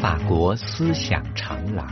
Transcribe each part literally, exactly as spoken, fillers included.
法国思想长廊。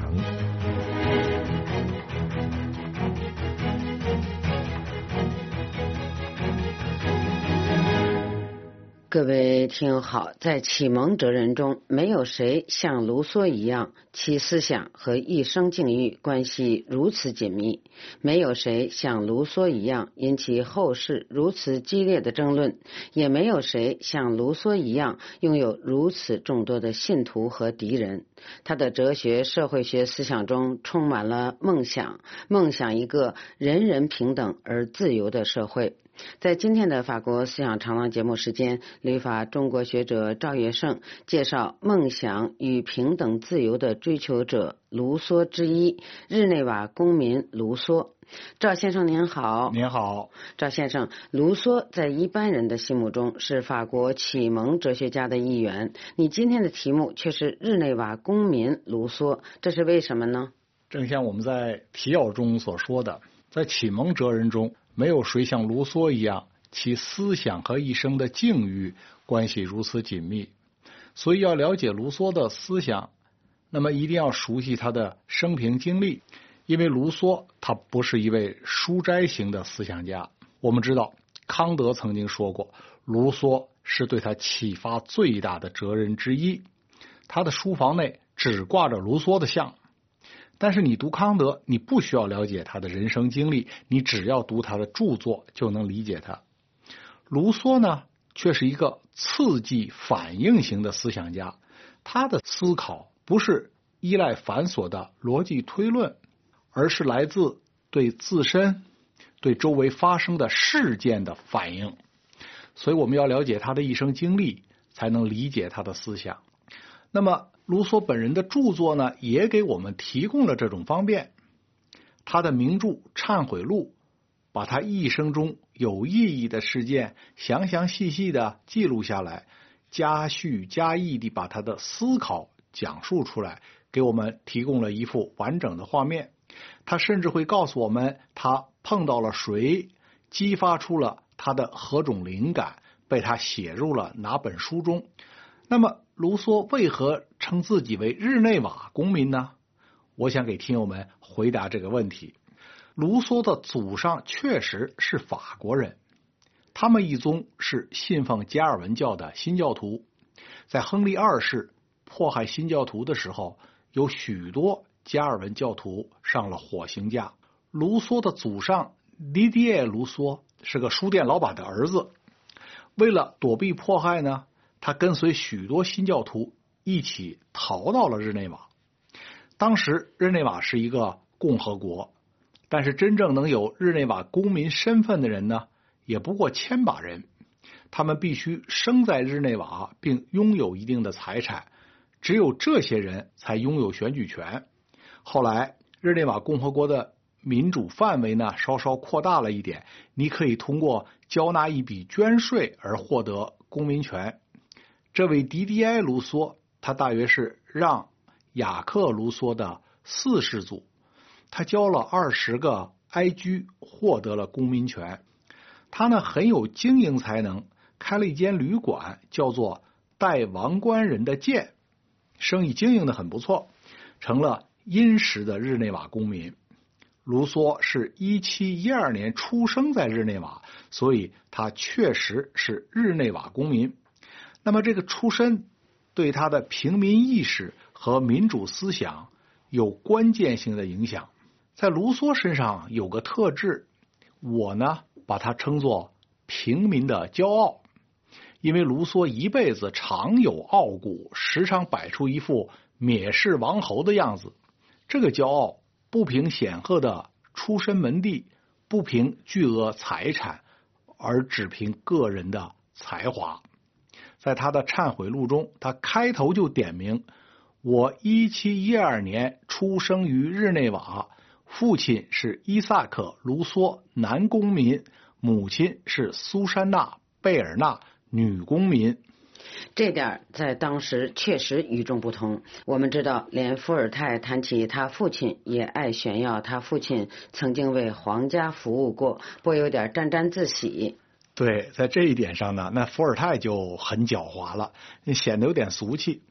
各位听友好，在启蒙哲人中，没有谁像卢梭一样，其思想和一生境遇关系如此紧密；没有谁像卢梭一样引起后世如此激烈的争论；也没有谁像卢梭一样拥有如此众多的信徒和敌人。他的哲学、社会学思想中充满了梦想，梦想一个人人平等而自由的社会。在今天的法国思想长廊节目时间，旅法中国学者赵月胜介绍梦想与平等自由的追求者卢梭之一，日内瓦公民卢梭。赵先生您好。 您好。 赵先生，卢梭在一般人的心目中是法国启蒙哲学家的一员，你今天的题目却是日内瓦公民卢梭，这是为什么呢？ 正像我们在提要中所说的，在启蒙哲人中，没有谁像卢梭一样，其思想和一生的境遇关系如此紧密。所以要了解卢梭的思想，那么一定要熟悉他的生平经历，因为卢梭他不是一位书斋型的思想家。我们知道康德曾经说过，卢梭是对他启发最大的哲人之一，他的书房内只挂着卢梭的像。但是你读康德，你不需要了解他的人生经历，你只要读他的著作就能理解他。卢梭呢，却是一个刺激反应型的思想家，他的思考不是依赖繁琐的逻辑推论，而是来自对自身、对周围发生的事件的反应。所以我们要了解他的一生经历，才能理解他的思想。那么卢梭本人的著作呢，也给我们提供了这种方便。他的名著《忏悔录》把他一生中有意义的事件详详细细的记录下来，加叙加意地把他的思考讲述出来，给我们提供了一幅完整的画面。他甚至会告诉我们他碰到了谁，激发出了他的何种灵感，被他写入了哪本书中。那么卢梭为何称自己为日内瓦公民呢？我想给听友们回答这个问题。卢梭的祖上确实是法国人，他们一宗是信奉加尔文教的新教徒。在亨利二世迫害新教徒的时候，有许多加尔文教徒上了火刑架。卢梭的祖上迪迪耶·卢梭是个书店老板的儿子，为了躲避迫害呢，他跟随许多新教徒一起逃到了日内瓦。当时日内瓦是一个共和国，但是真正能有日内瓦公民身份的人呢，也不过千把人。他们必须生在日内瓦并拥有一定的财产，只有这些人才拥有选举权。后来日内瓦共和国的民主范围呢稍稍扩大了一点，你可以通过交纳一笔捐税而获得公民权。这位迪迪埃·卢梭，他大约是让雅克·卢梭的四世祖，他交了二十个埃居，获得了公民权。他呢很有经营才能，开了一间旅馆，叫做戴王冠人的店，生意经营的很不错，成了殷实的日内瓦公民。卢梭是一七一二年出生在日内瓦，所以他确实是日内瓦公民。那么这个出身对他的平民意识和民主思想有关键性的影响。在卢梭身上有个特质，我呢把它称作平民的骄傲。因为卢梭一辈子常有傲骨，时常摆出一副蔑视王侯的样子。这个骄傲不凭显赫的出身门第，不凭巨额财产，而只凭个人的才华。在他的忏悔录中，他开头就点明，我一七一二年出生于日内瓦，父亲是伊萨克·卢梭，男公民，母亲是苏珊娜·贝尔纳，女公民。 这点在当时确实与众不同。我们知道，连伏尔泰谈起他父亲，也爱炫耀他父亲曾经为皇家服务过，不有点沾沾自喜。 对，在这一点上呢，那伏尔泰就很狡猾了，显得有点俗气。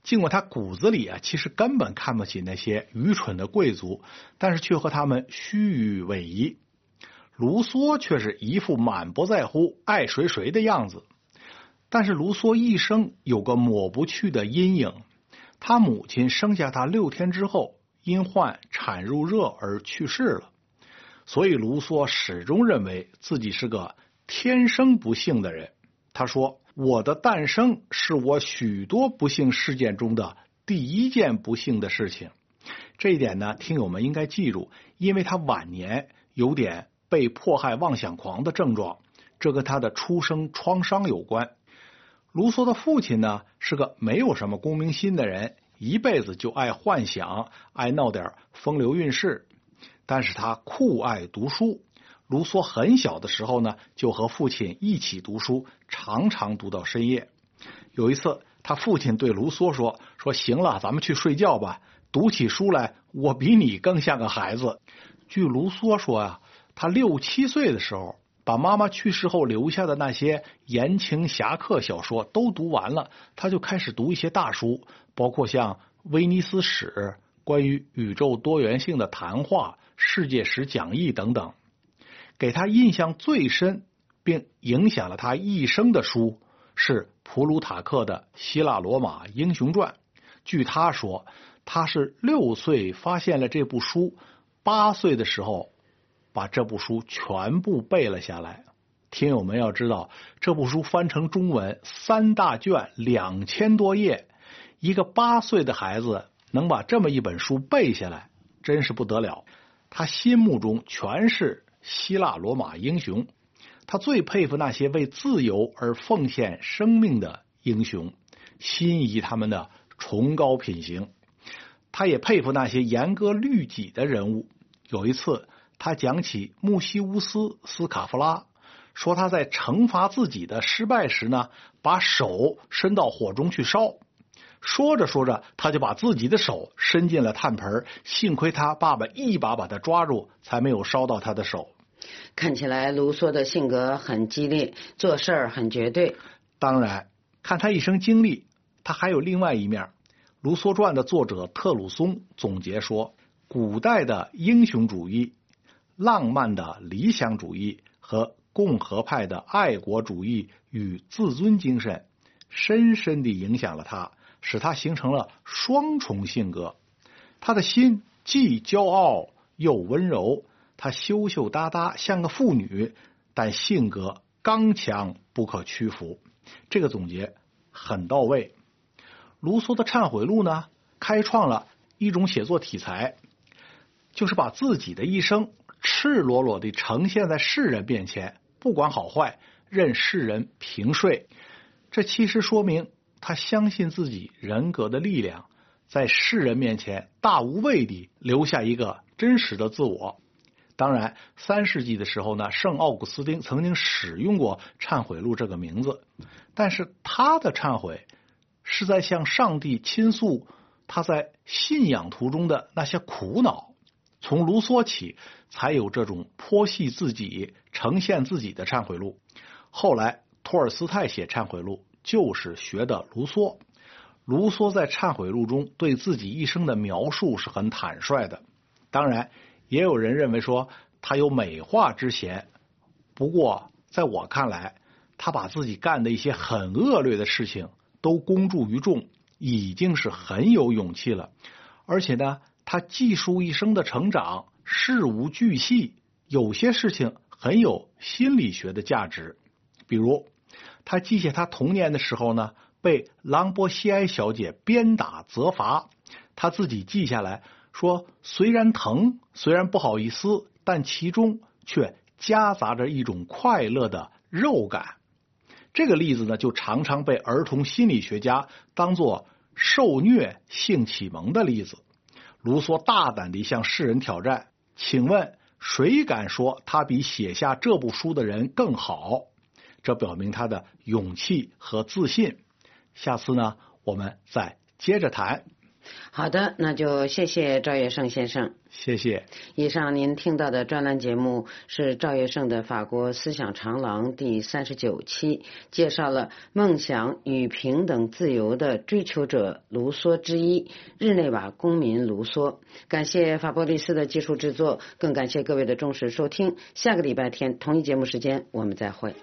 尽管他骨子里啊，其实根本看不起那些愚蠢的贵族，但是却和他们虚与委蛇。卢梭却是一副满不在乎、爱谁谁的样子。但是卢梭一生有个抹不去的阴影，他母亲生下他六天之后，因患产褥热而去世了。所以卢梭始终认为自己是个天生不幸的人。他说，我的诞生是我许多不幸事件中的第一件不幸的事情。这一点呢，听友们应该记住，因为他晚年有点被迫害妄想狂的症状，这跟他的出生创伤有关。卢梭的父亲呢，是个没有什么公民心的人，一辈子就爱幻想，爱闹点风流韵事，但是他酷爱读书。卢梭很小的时候呢，就和父亲一起读书，常常读到深夜。有一次，他父亲对卢梭说：“说行了，咱们去睡觉吧。读起书来，我比你更像个孩子。”据卢梭说啊，他六七岁的时候，把妈妈去世后留下的那些言情侠客小说都读完了，他就开始读一些大书，包括像《威尼斯史》、关于宇宙多元性的谈话、世界史讲义等等。给他印象最深并影响了他一生的书是普鲁塔克的《希腊罗马英雄传》。据他说，他是六岁发现了这部书，八岁的时候把这部书全部背了下来。听友们要知道，这部书翻成中文三大卷，两千多页，一个八岁的孩子能把这么一本书背下来，真是不得了。他心目中全是希腊罗马英雄，他最佩服那些为自由而奉献生命的英雄，心仪他们的崇高品行。他也佩服那些严格律己的人物。有一次，他讲起穆西乌斯·斯卡夫拉，说他在惩罚自己的失败时呢，把手伸到火中去烧。说着说着，他就把自己的手伸进了炭盆，幸亏他爸爸一把把他抓住，才没有烧到他的手。 看起来卢梭的性格很激烈，做事儿很绝对。 当然，看他一生经历，他还有另外一面。卢梭传的作者特鲁松总结说，古代的英雄主义、浪漫的理想主义和共和派的爱国主义与自尊精神深深地影响了他，使他形成了双重性格。他的心既骄傲又温柔，他羞羞答答像个妇女，但性格刚强不可屈服。这个总结很到位。卢梭的忏悔录呢，开创了一种写作题材，就是把自己的一生赤裸裸地呈现在世人面前，不管好坏，任世人评说。这其实说明他相信自己人格的力量，在世人面前大无畏地留下一个真实的自我。当然，三世纪的时候呢，圣奥古斯丁曾经使用过忏悔录这个名字，但是他的忏悔是在向上帝倾诉他在信仰途中的那些苦恼。从卢梭起，才有这种剖析自己、呈现自己的忏悔录。后来托尔斯泰写忏悔录就是学的卢梭。卢梭在忏悔录中对自己一生的描述是很坦率的，当然也有人认为说他有美化之嫌，不过在我看来，他把自己干的一些很恶劣的事情都公诸于众，已经是很有勇气了。而且呢，他记述一生的成长，事无巨细，有些事情很有心理学的价值。比如他记下他童年的时候呢，被朗波西埃小姐鞭打责罚，他自己记下来说，虽然疼，虽然不好意思，但其中却夹杂着一种快乐的肉感。这个例子呢，就常常被儿童心理学家当作受虐性启蒙的例子。卢梭大胆地向世人挑战，请问谁敢说他比写下这部书的人更好？这表明他的勇气和自信。下次呢，我们再接着谈。 好的，那就谢谢赵月胜先生。 谢谢。 以上您听到的专栏节目是赵月胜的法国思想长廊第三十九期，介绍了梦想与平等自由的追求者卢梭之一日内瓦公民卢梭。感谢法波利斯的技术制作，更感谢各位的忠实收听。下个礼拜天同一节目时间我们再会。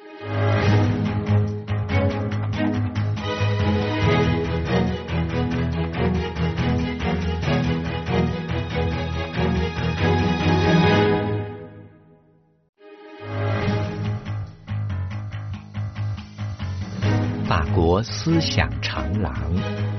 法国思想长廊。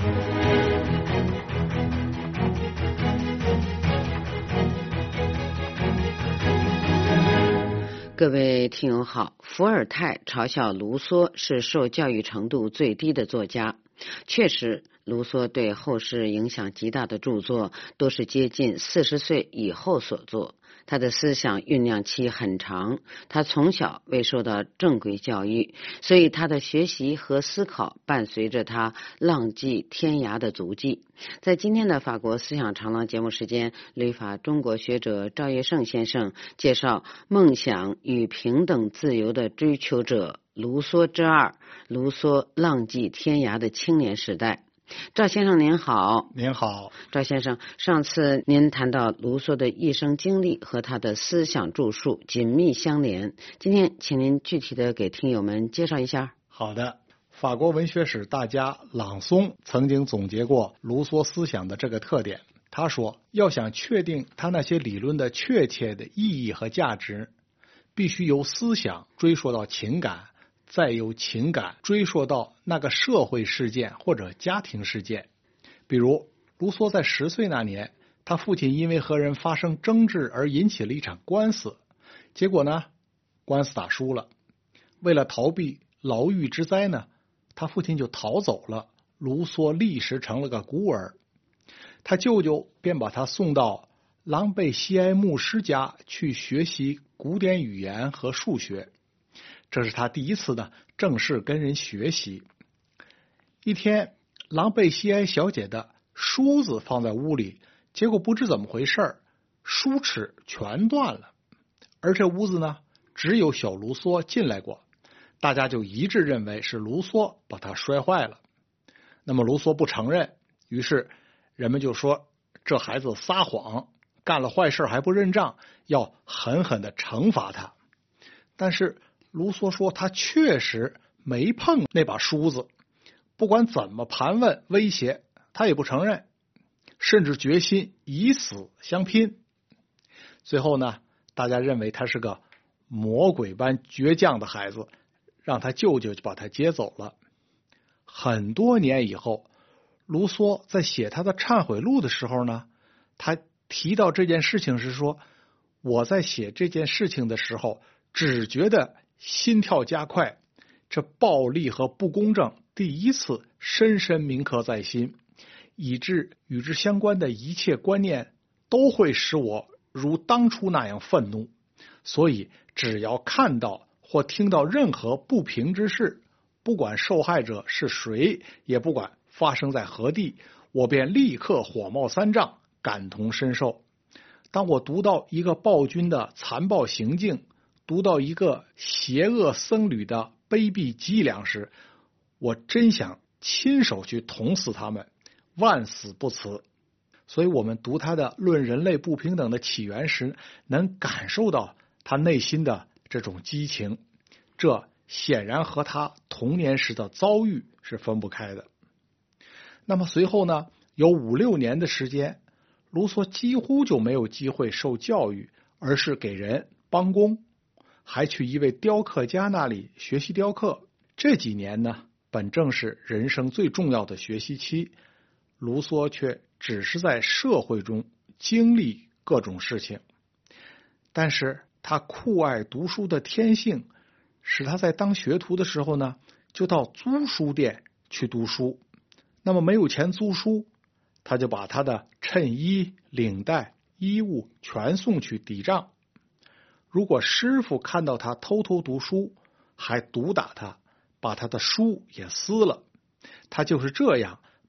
各位听友好，伏尔泰嘲笑卢梭是受教育程度最低的作家。确实，卢梭对后世影响极大的著作都是接近四十岁以后所作。他的思想酝酿期很长，他从小未受到正规教育，所以他的学习和思考伴随着他浪迹天涯的足迹。在今天的法国思想长廊节目时间，旅法中国学者赵月胜先生介绍梦想与平等自由的追求者卢梭之二，卢梭浪迹天涯的青年时代。赵先生您好。 您好。 赵先生，上次您谈到卢梭的一生经历和他的思想著述紧密相连，今天请您具体的给听友们介绍一下。 好的。法国文学史大家朗松曾经总结过卢梭思想的这个特点。他说，要想确定他那些理论的确切的意义和价值，必须由思想追溯到情感，再由情感追溯到那个社会事件或者家庭事件。比如卢梭在十岁那年，他父亲因为和人发生争执而引起了一场官司，结果呢，官司打输了。为了逃避牢狱之灾呢，他父亲就逃走了，卢梭立时成了个孤儿。他舅舅便把他送到朗贝西埃牧师家去学习古典语言和数学，这是他第一次呢正式跟人学习。一天，朗贝西埃小姐的梳子放在屋里，结果不知怎么回事，梳齿全断了。而这屋子呢，只有小卢梭进来过，大家就一致认为是卢梭把它摔坏了。那么卢梭不承认，于是人们就说这孩子撒谎，干了坏事还不认账，要狠狠的惩罚他。但是卢梭说他确实没碰那把梳子，不管怎么盘问威胁，他也不承认，甚至决心以死相拼。最后呢，大家认为他是个魔鬼般倔强的孩子，让他舅舅就把他接走了。很多年以后，卢梭在写他的忏悔录的时候呢，他提到这件事情时说，我在写这件事情的时候只觉得心跳加快，这暴力和不公正第一次深深铭刻在心，以致与之相关的一切观念都会使我如当初那样愤怒。所以只要看到或听到任何不平之事，不管受害者是谁，也不管发生在何地，我便立刻火冒三丈，感同身受。当我读到一个暴君的残暴行径，读到一个邪恶僧侣的卑鄙伎俩时，我真想亲手去捅死他们，万死不辞。所以我们读他的《论人类不平等的起源》时，能感受到他内心的这种激情，这显然和他童年时的遭遇是分不开的。那么随后呢，有五六年的时间，卢梭几乎就没有机会受教育，而是给人帮工，还去一位雕刻家那里学习雕刻。这几年呢，本正是人生最重要的学习期，卢梭却只是在社会中经历各种事情。但是他酷爱读书的天性，使他在当学徒的时候呢，就到租书店去读书。那么没有钱租书，他就把他的衬衣、领带、衣物全送去抵账。如果师傅看到他偷偷读书，还毒打他，把他的书也撕了。他就是这样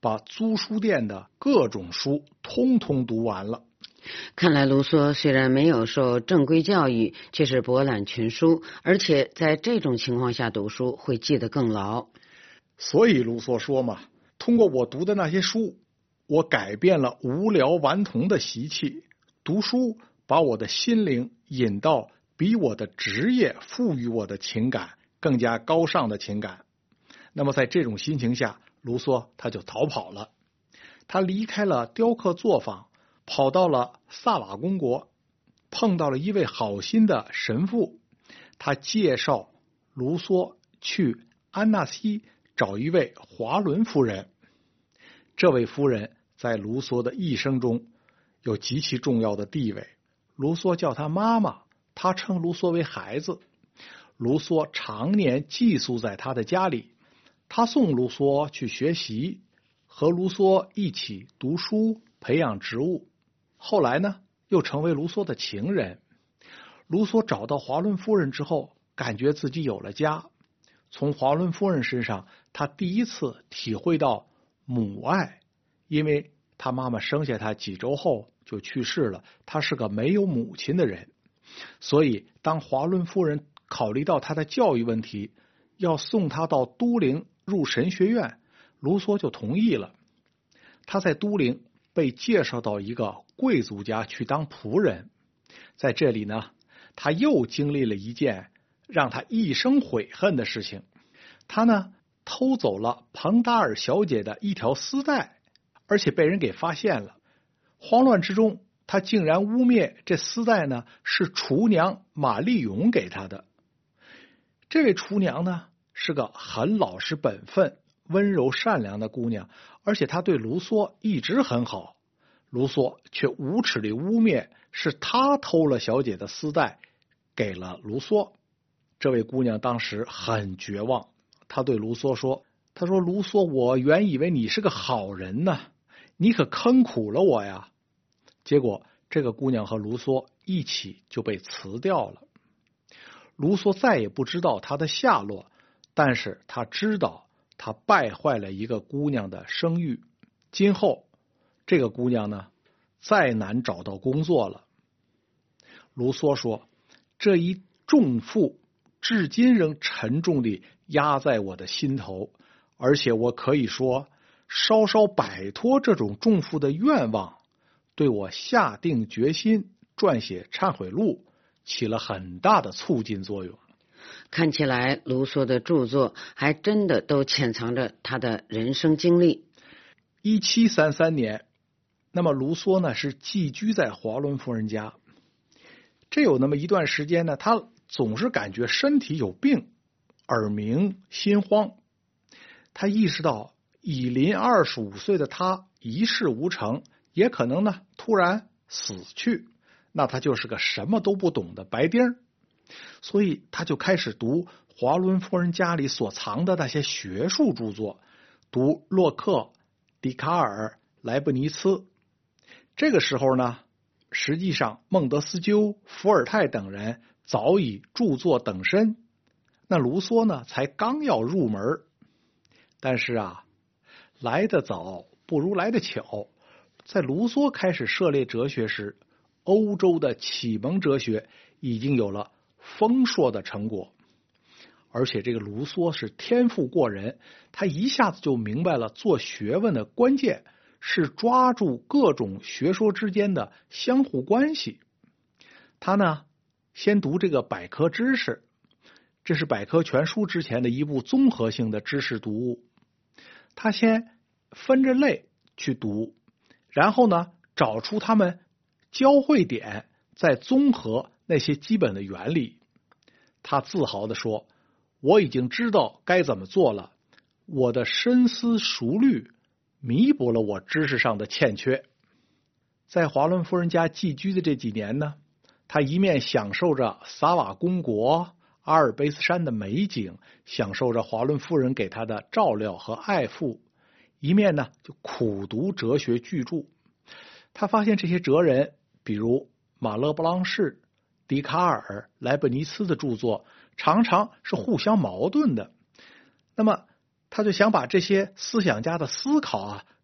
把租书店的各种书通通读完了。 看来卢梭虽然没有受正规教育，却是博览群书，而且在这种情况下读书会记得更牢。 所以卢梭说嘛，通过我读的那些书，我改变了无聊顽童的习气，读书把我的心灵引到比我的职业赋予我的情感更加高尚的情感。那么在这种心情下，卢梭他就逃跑了，他离开了雕刻作坊，跑到了萨瓦公国，碰到了一位好心的神父，他介绍卢梭去安纳西找一位华伦夫人。这位夫人在卢梭的一生中有极其重要的地位，卢梭叫她妈妈，她称卢梭为孩子。卢梭常年寄宿在她的家里，她送卢梭去学习，和卢梭一起读书，培养植物。后来呢，又成为卢梭的情人。卢梭找到华伦夫人之后，感觉自己有了家。从华伦夫人身上，他第一次体会到母爱，因为他妈妈生下他几周后就去世了，他是个没有母亲的人。所以当华伦夫人考虑到他的教育问题，要送他到都灵入神学院，卢梭就同意了。他在都灵被介绍到一个贵族家去当仆人，在这里呢，他又经历了一件让他一生悔恨的事情。他呢偷走了彭达尔小姐的一条丝带，而且被人给发现了。慌乱之中，他竟然污蔑这丝带呢是厨娘玛丽永给他的。这位厨娘呢是个很老实本分、温柔善良的姑娘，而且她对卢梭一直很好。卢梭却无耻地污蔑是他偷了小姐的丝带给了卢梭。这位姑娘当时很绝望，她对卢梭说，她说卢梭，我原以为你是个好人呢，你可坑苦了我呀。结果这个姑娘和卢梭一起就被辞掉了。卢梭再也不知道她的下落，但是他知道他败坏了一个姑娘的声誉，今后这个姑娘呢再难找到工作了。卢梭说，这一重负至今仍沉重地压在我的心头，而且我可以说稍稍摆脱这种重负的愿望，对我下定决心撰写忏悔录起了很大的促进作用。 看起来卢梭的著作还真的都潜藏着他的人生经历。 一七三三年，那么卢梭呢是寄居在华伦夫人家。这有那么一段时间呢，他总是感觉身体有病，耳鸣心慌。他意识到已临二十五岁的他一事无成，也可能呢突然死去，那他就是个什么都不懂的白丁儿。所以他就开始读华伦夫人家里所藏的那些学术著作，读洛克、笛卡尔、莱布尼茨。这个时候呢，实际上孟德斯鸠、伏尔泰等人早已著作等身，那卢梭呢才刚要入门。但是啊，来得早不如来得巧，在卢梭开始涉猎哲学时，欧洲的启蒙哲学已经有了丰硕的成果。而且这个卢梭是天赋过人，他一下子就明白了做学问的关键是抓住各种学说之间的相互关系。他呢先读这个百科知识，这是百科全书之前的一部综合性的知识读物。他先分着类去读，然后呢找出他们交汇点，再综合那些基本的原理。他自豪地说，我已经知道该怎么做了，我的深思熟虑弥补了我知识上的欠缺。在华伦夫人家寄居的这几年呢，他一面享受着萨瓦公国、阿尔卑斯山的美景，享受着华伦夫人给他的照料和爱护，一面呢就苦读哲学巨著。他发现这些哲人，比如马勒布朗士、笛卡尔、莱布尼茨的著作常常是互相矛盾的。那么他就想把这些思想家的思考啊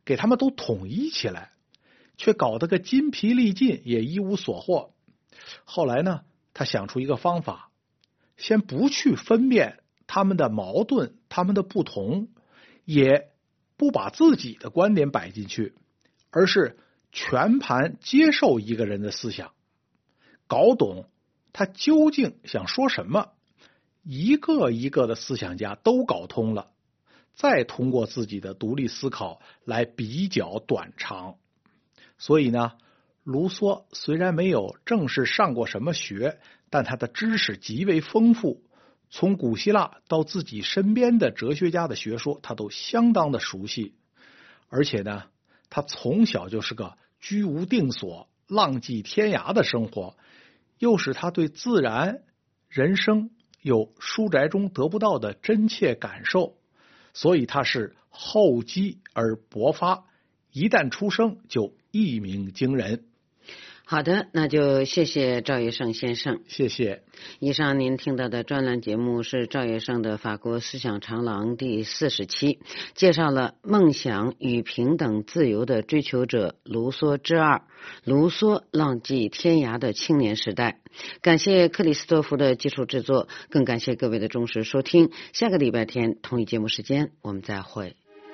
给他们都统一起来，却搞得个筋疲力尽，也一无所获。后来呢，他想出一个方法，先不去分辨他们的矛盾，他们的不同，也不把自己的观点摆进去，而是全盘接受一个人的思想，搞懂他究竟想说什么，一个一个的思想家都搞通了，再通过自己的独立思考来比较短长。所以呢，卢梭虽然没有正式上过什么学，但他的知识极为丰富，从古希腊到自己身边的哲学家的学说，他都相当的熟悉。而且呢，他从小就是个居无定所、浪迹天涯的生活，又使他对自然、人生有书宅中得不到的真切感受，所以他是厚积而薄发，一旦出生就一鸣惊人。 好的，那就谢谢赵月胜先生。 谢谢。 以上您听到的专栏节目是赵月胜的法国思想长廊第四十期，介绍了梦想与平等自由的追求者卢梭之二，卢梭浪迹天涯的青年时代。感谢克里斯托弗的技术制作，更感谢各位的忠实收听。下个礼拜天同一节目时间我们再会。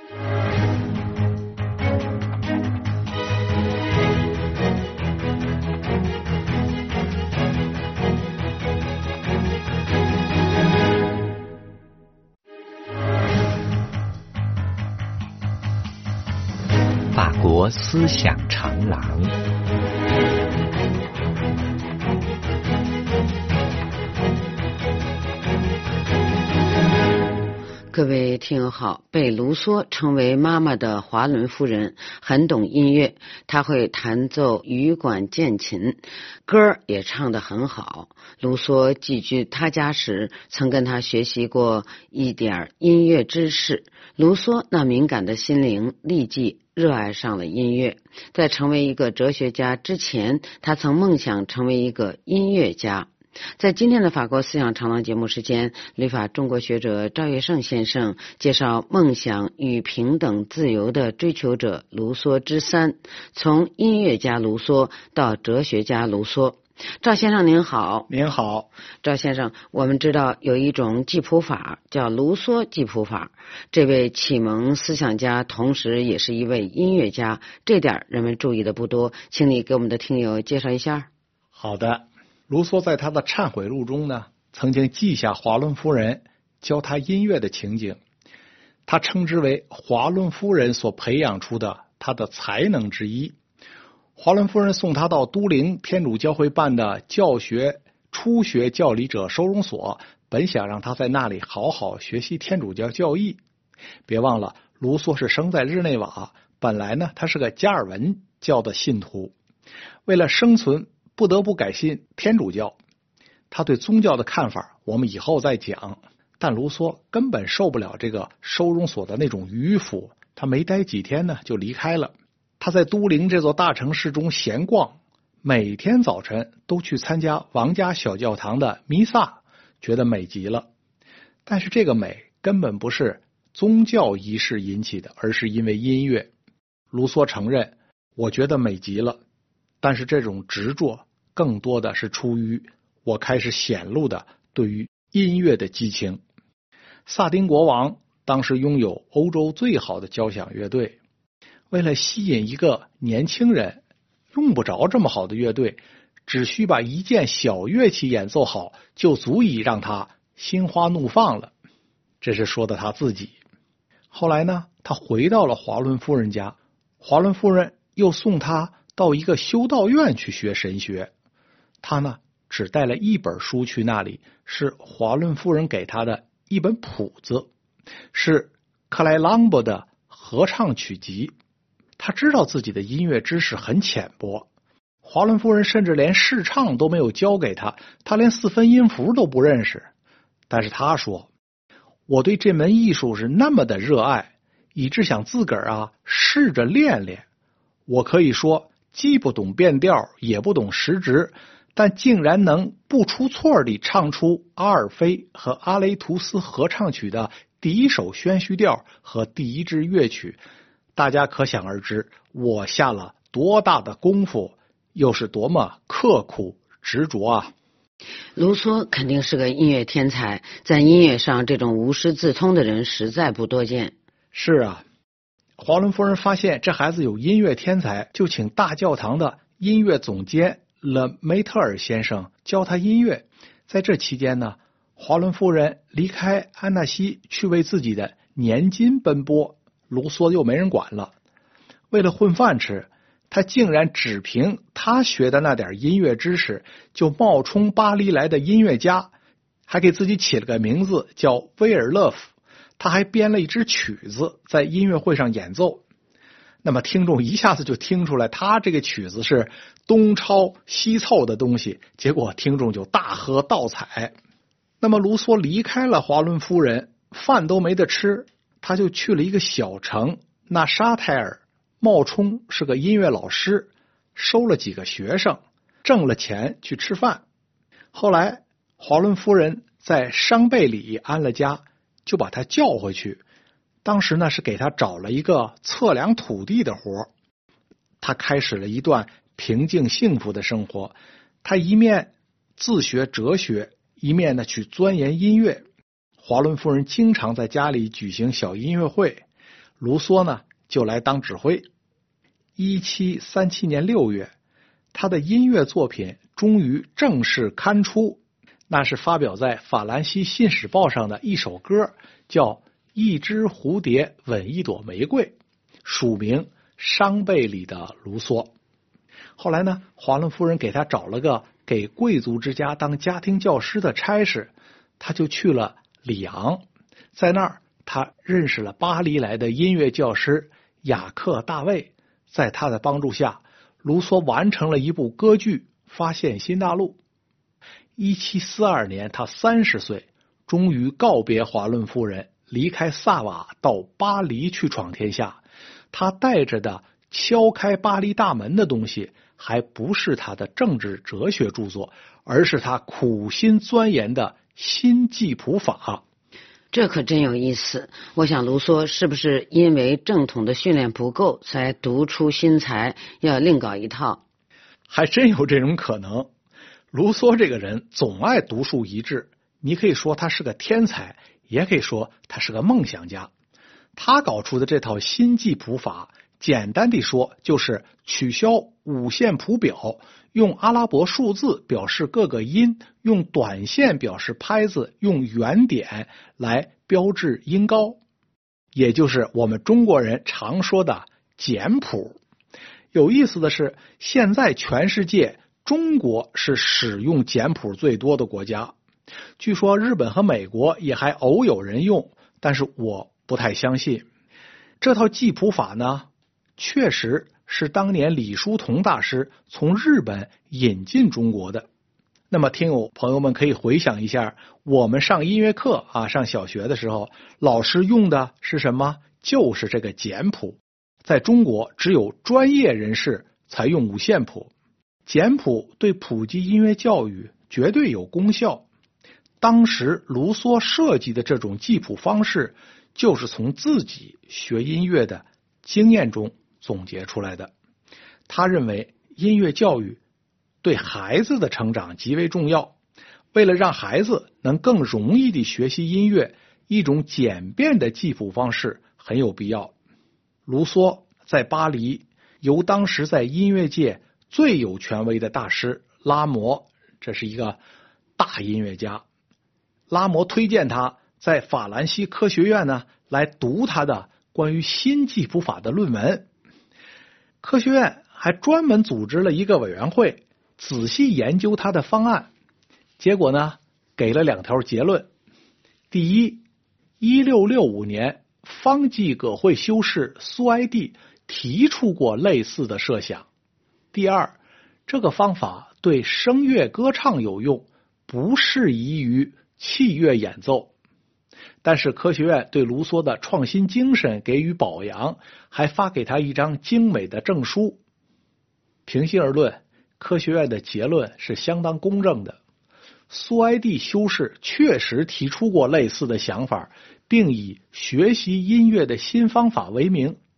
法国思想长廊。 各位听友好，被卢梭称为妈妈的华伦夫人很懂音乐，她会弹奏羽管键琴，歌也唱得很好。卢梭寄居他家时，曾跟他学习过一点音乐知识。卢梭那敏感的心灵立即热爱上了音乐。在成为一个哲学家之前，他曾梦想成为一个音乐家。在今天的法国思想长廊节目时间，旅法中国学者赵月胜先生介绍梦想与平等自由的追求者卢梭之三，从音乐家卢梭到哲学家卢梭。赵先生您好。 您好。 赵先生，我们知道有一种记谱法叫卢梭记谱法，这位启蒙思想家同时也是一位音乐家，这点人们注意的不多，请你给我们的听友介绍一下。 好的。卢梭在他的忏悔录中呢，曾经记下华伦夫人教他音乐的情景，他称之为华伦夫人所培养出的他的才能之一。华伦夫人送他到都灵天主教会办的教学初学教理者收容所，本想让他在那里好好学习天主教教义。别忘了，卢梭是生在日内瓦，本来呢他是个加尔文教的信徒，为了生存不得不改信天主教。他对宗教的看法我们以后再讲，但卢梭根本受不了这个收容所的那种迂腐，他没待几天呢就离开了。他在都灵这座大城市中闲逛，每天早晨都去参加王家小教堂的弥撒，觉得美极了。但是这个美根本不是宗教仪式引起的，而是因为音乐。卢梭承认，我觉得美极了，但是这种执着更多的是出于我开始显露的对于音乐的激情。萨丁国王当时拥有欧洲最好的交响乐队，为了吸引一个年轻人，用不着这么好的乐队，只需把一件小乐器演奏好，就足以让他心花怒放了。这是说的他自己。后来呢，他回到了华伦夫人家，华伦夫人又送他到一个修道院去学神学。他呢，只带了一本书去那里，是华伦夫人给他的一本谱子，是克莱朗博的合唱曲集。他知道自己的音乐知识很浅薄，华伦夫人甚至连试唱都没有教给他，他连四分音符都不认识。但是他说，我对这门艺术是那么的热爱，以致想自个儿啊试着练练。我可以说既不懂变调也不懂时值，但竟然能不出错地唱出阿尔菲和阿雷图斯合唱曲的第一首宣叙调和第一支乐曲， 大家可想而知，我下了多大的功夫，又是多么刻苦执着啊！ 卢梭肯定是个音乐天才，在音乐上这种无师自通的人实在不多见。 是啊，华伦夫人发现这孩子有音乐天才，就请大教堂的音乐总监勒梅特尔先生教他音乐。在这期间呢，华伦夫人离开安纳西去为自己的年金奔波，卢梭又没人管了。为了混饭吃，他竟然只凭他学的那点音乐知识，就冒充巴黎来的音乐家，还给自己起了个名字叫威尔勒夫。他还编了一支曲子在音乐会上演奏。那么听众一下子就听出来他这个曲子是东抄西凑的东西，结果听众就大喝倒彩。那么卢梭离开了华伦夫人，饭都没得吃，他就去了一个小城纳沙泰尔，冒充是个音乐老师，收了几个学生，挣了钱去吃饭。后来华伦夫人在商贝里安了家，就把他叫回去。当时呢是给他找了一个测量土地的活，他开始了一段平静幸福的生活。他一面自学哲学，一面呢去钻研音乐。华伦夫人经常在家里举行小音乐会，卢梭呢就来当指挥。一七三七年六月，他的音乐作品终于正式刊出，那是发表在法兰西信使报上的一首歌，叫一只蝴蝶吻一朵玫瑰，署名商贝里的卢梭。后来呢，华伦夫人给他找了个给贵族之家当家庭教师的差事，他就去了里昂。在那儿他认识了巴黎来的音乐教师雅克·大卫，在他的帮助下，卢梭完成了一部歌剧《发现新大陆》。一七四二年他三十岁，终于告别华伦夫人，离开萨瓦到巴黎去闯天下。他带着的敲开巴黎大门的东西，还不是他的政治哲学著作，而是他苦心钻研的新记谱法。 这可真有意思。我想卢梭是不是因为正统的训练不够，才独出心裁，要另搞一套？ 还真有这种可能。卢梭这个人总爱独树一帜，你可以说他是个天才，也可以说他是个梦想家。他搞出的这套新记谱法，简单地说就是取消五线谱表，用阿拉伯数字表示各个音，用短线表示拍子，用圆点来标志音高，也就是我们中国人常说的简谱。有意思的是，现在全世界中国是使用简谱最多的国家，据说日本和美国也还偶有人用，但是我不太相信。这套记谱法呢，确实是当年李叔同大师从日本引进中国的。那么听友朋友们可以回想一下，我们上音乐课啊，上小学的时候，老师用的是什么？就是这个简谱。在中国只有专业人士才用五线谱。简谱对普及音乐教育绝对有功效。当时卢梭设计的这种记谱方式，就是从自己学音乐的经验中总结出来的。他认为音乐教育对孩子的成长极为重要，为了让孩子能更容易地学习音乐，一种简便的记谱方式很有必要。卢梭在巴黎由当时在音乐界最有权威的大师拉摩，这是一个大音乐家，拉摩推荐他在法兰西科学院呢来读他的关于新记谱法的论文。科学院还专门组织了一个委员会，仔细研究他的方案。结果呢，给了两条结论。第一，一六六五年方济各会修士苏埃蒂提出过类似的设想。第二，这个方法对声乐歌唱有用，不适宜于器乐演奏。但是科学院对卢梭的创新精神给予表扬，还发给他一张精美的证书。平心而论，科学院的结论是相当公正的。苏埃蒂修士确实提出过类似的想法，并以学习音乐的新方法为名，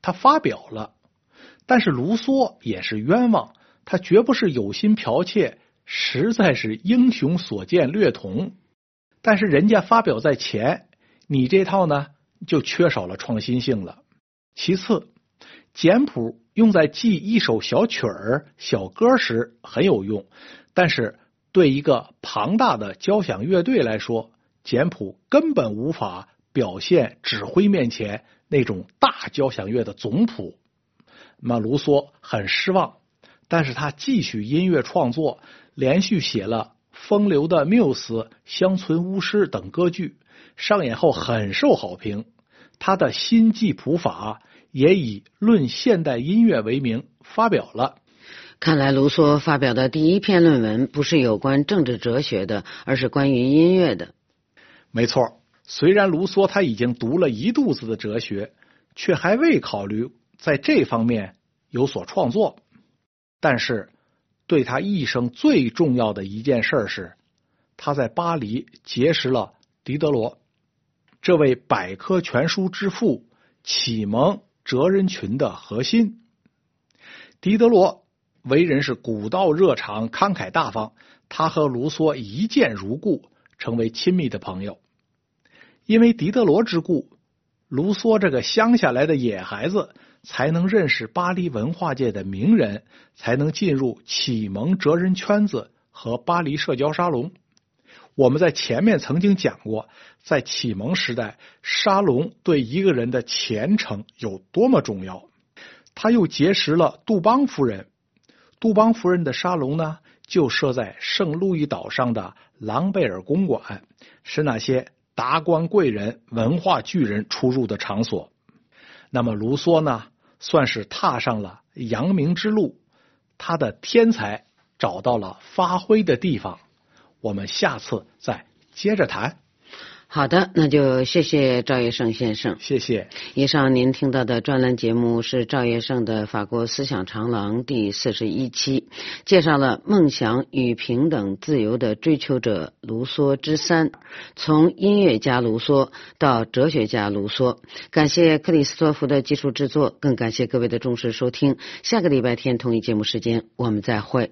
他发表了。但是卢梭也是冤枉，他绝不是有心剽窃，实在是英雄所见略同。但是人家发表在前，你这套呢就缺少了创新性了。其次，简谱用在记一首小曲儿、小歌时很有用，但是对一个庞大的交响乐队来说，简谱根本无法表现指挥面前那种大交响乐的总谱。那么卢梭很失望，但是他继续音乐创作，连续写了《风流的缪斯》《乡村巫师》等歌剧，上演后很受好评。他的新记谱法也以论现代音乐为名发表了。 看来卢梭发表的第一篇论文不是有关政治哲学的，而是关于音乐的。 没错，虽然卢梭他已经读了一肚子的哲学，却还未考虑在这方面有所创作。但是对他一生最重要的一件事是，他在巴黎结识了狄德罗，这位百科全书之父，启蒙哲人群的核心。狄德罗为人是古道热肠，慷慨大方，他和卢梭一见如故，成为亲密的朋友。因为狄德罗之故，卢梭这个乡下来的野孩子才能认识巴黎文化界的名人，才能进入启蒙哲人圈子和巴黎社交沙龙。我们在前面曾经讲过，在启蒙时代，沙龙对一个人的前程有多么重要。他又结识了杜邦夫人，杜邦夫人的沙龙呢，就设在圣路易岛上的朗贝尔公馆，是那些达官贵人、文化巨人出入的场所。那么卢梭呢，算是踏上了扬名之路，他的天才找到了发挥的地方。我们下次再接着谈。 好的，那就谢谢赵业胜先生。 谢谢。 以上您听到的专栏节目是赵业胜的法国思想长廊第四十一期，介绍了梦想与平等自由的追求者卢梭之三，从音乐家卢梭到哲学家卢梭。感谢克里斯托弗的技术制作，更感谢各位的重视收听。下个礼拜天同一节目时间我们再会。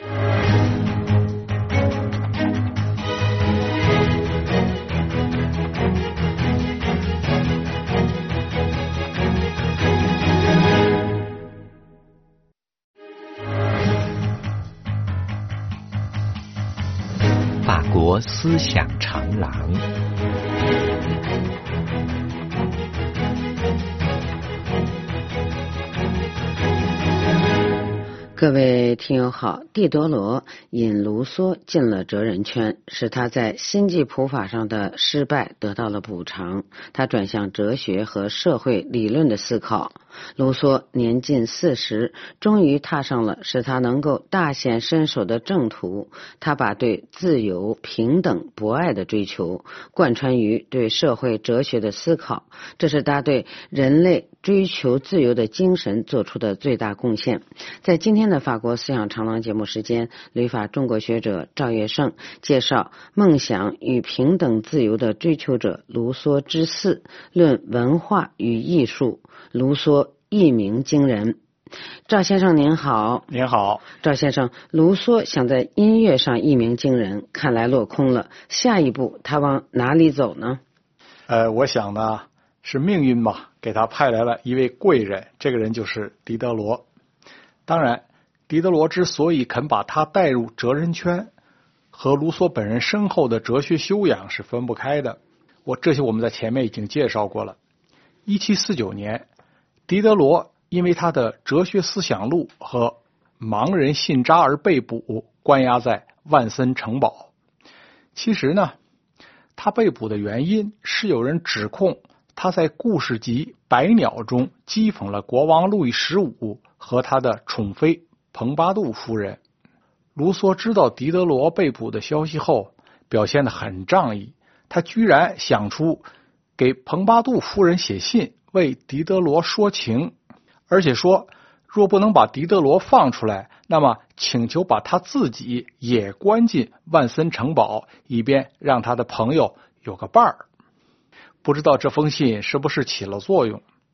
法国思想长廊。 各位听友好，狄德罗引卢梭进了哲人圈，使他在新纪谱法上的失败得到了补偿，他转向哲学和社会理论的思考。卢梭年近四十，终于踏上了使他能够大显身手的正途。他把对自由、平等、博爱的追求贯穿于对社会哲学的思考，这是他对人类追求自由的精神做出的最大贡献。在今天的法国思想长廊节目时间，旅法中国学者赵业胜介绍梦想与平等自由的追求者卢梭之四，论文化与艺术。卢梭一鸣惊人。赵先生您好。 您好。 赵先生，卢梭想在音乐上一鸣惊人，看来落空了，下一步他往哪里走呢？ 呃，我想呢，是命运吧，给他派来了一位贵人，这个人就是狄德罗。当然，狄德罗之所以肯把他带入哲人圈，和卢梭本人深厚的哲学修养是分不开的。我这些我们在前面已经介绍过了。一七四九年，狄德罗因为他的哲学思想录和盲人信札而被捕，关押在万森城堡。其实呢，他被捕的原因是有人指控他在故事集《百鸟》中讥讽了国王路易十五和他的宠妃蓬巴杜夫人。卢梭知道狄德罗被捕的消息后，表现得很仗义，他居然想出给蓬巴杜夫人写信为狄德罗说情，而且说若不能把狄德罗放出来，那么请求把他自己也关进万森城堡，以便让他的朋友有个伴儿。不知道这封信是不是起了作用，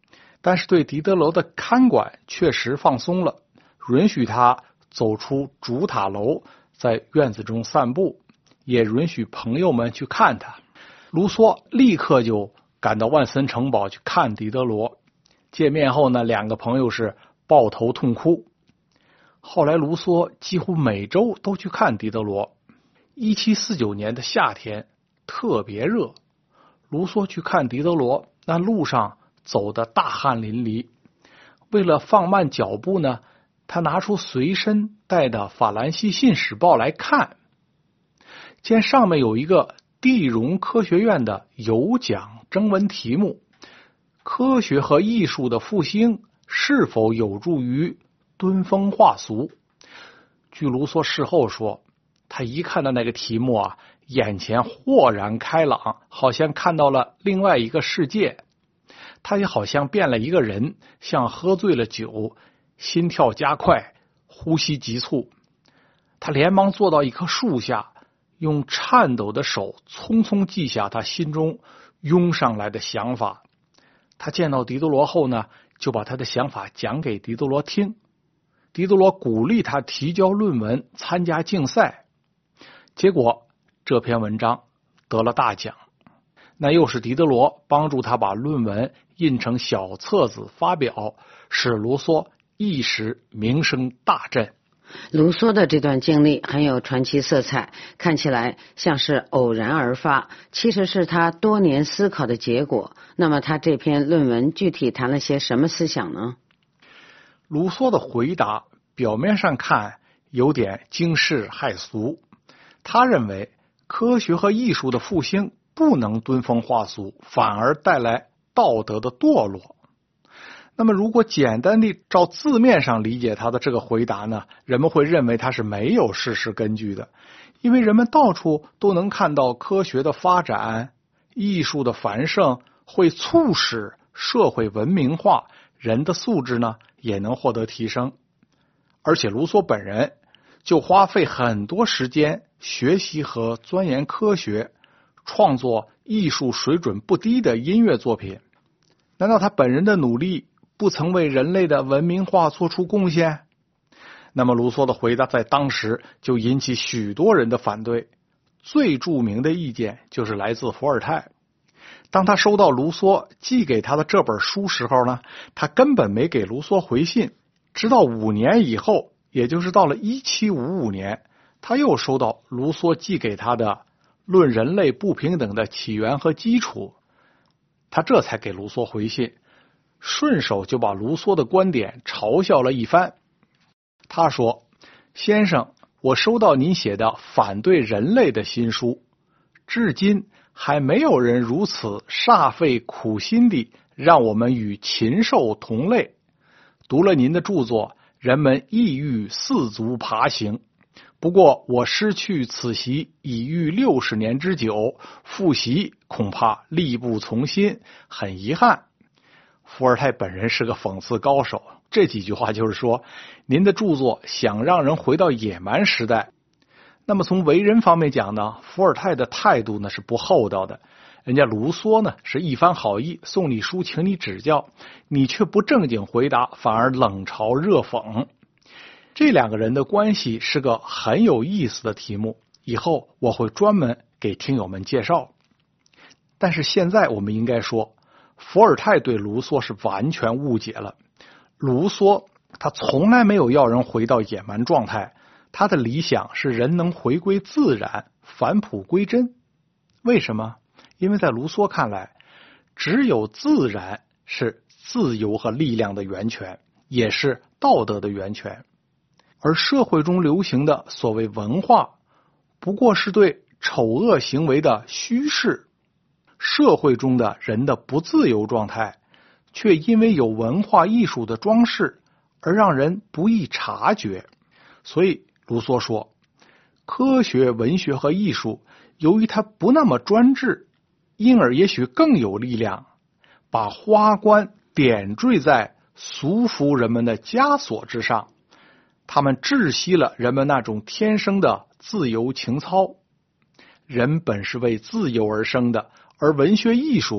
但是对狄德罗的看管确实放松了，允许他走出主塔楼，在院子中散步，也允许朋友们去看他。卢梭立刻就赶到万森城堡去看狄德罗，见面后呢，两个朋友是抱头痛哭。后来卢梭几乎每周都去看狄德罗。一七四九年的夏天特别热，卢梭去看狄德罗，那路上走得大汗淋漓。为了放慢脚步呢，他拿出随身带的法兰西信使报来看，见上面有一个地荣科学院的有奖征文题目：科学和艺术的复兴是否有助于敦风化俗？据卢梭事后说，他一看到那个题目啊，眼前豁然开朗，好像看到了另外一个世界。他也好像变了一个人，像喝醉了酒，心跳加快，呼吸急促。他连忙坐到一棵树下，用颤抖的手匆匆记下他心中涌上来的想法。他见到狄德罗后呢，就把他的想法讲给狄德罗听。狄德罗鼓励他提交论文，参加竞赛。结果这篇文章得了大奖，那又是狄德罗帮助他把论文印成小册子发表，使卢梭一时名声大振。 卢梭的这段经历很有传奇色彩，看起来像是偶然而发，其实是他多年思考的结果。那么他这篇论文具体谈了些什么思想呢？ 卢梭的回答表面上看有点惊世骇俗，他认为科学和艺术的复兴不能敦风化俗，反而带来道德的堕落。那么如果简单地照字面上理解他的这个回答呢，人们会认为他是没有事实根据的，因为人们到处都能看到科学的发展，艺术的繁盛会促使社会文明化，人的素质呢也能获得提升。而且卢梭本人就花费很多时间学习和钻研科学，创作艺术水准不低的音乐作品。难道他本人的努力不曾为人类的文明化做出贡献？那么卢梭的回答在当时就引起许多人的反对，最著名的意见就是来自伏尔泰。当他收到卢梭寄给他的这本书时候呢，他根本没给卢梭回信，直到五年以后，也就是到了一七五五年，他又收到卢梭寄给他的《论人类不平等的起源和基础》，他这才给卢梭回信，顺手就把卢梭的观点嘲笑了一番。他说：先生，我收到您写的反对人类的新书，至今还没有人如此煞费苦心地让我们与禽兽同类。读了您的著作，人们意欲四足爬行。不过我失去此习已逾六十年之久，复习恐怕力不从心，很遗憾。伏尔泰本人是个讽刺高手，这几句话就是说，您的著作想让人回到野蛮时代。那么从为人方面讲呢，伏尔泰的态度呢是不厚道的。人家卢梭呢是一番好意，送你书请你指教，你却不正经回答，反而冷嘲热讽。这两个人的关系是个很有意思的题目，以后我会专门给听友们介绍。但是现在我们应该说，伏尔泰对卢梭是完全误解了。卢梭他从来没有要人回到野蛮状态，他的理想是人能回归自然，返璞归真。为什么？因为在卢梭看来，只有自然是自由和力量的源泉，也是道德的源泉。而社会中流行的所谓文化，不过是对丑恶行为的虚饰。社会中的人的不自由状态，却因为有文化艺术的装饰而让人不易察觉。所以卢梭说，科学、文学和艺术由于它不那么专制，因而也许更有力量，把花冠点缀在俗服人们的枷锁之上，他们窒息了人们那种天生的自由情操。人本是为自由而生的，而文学艺术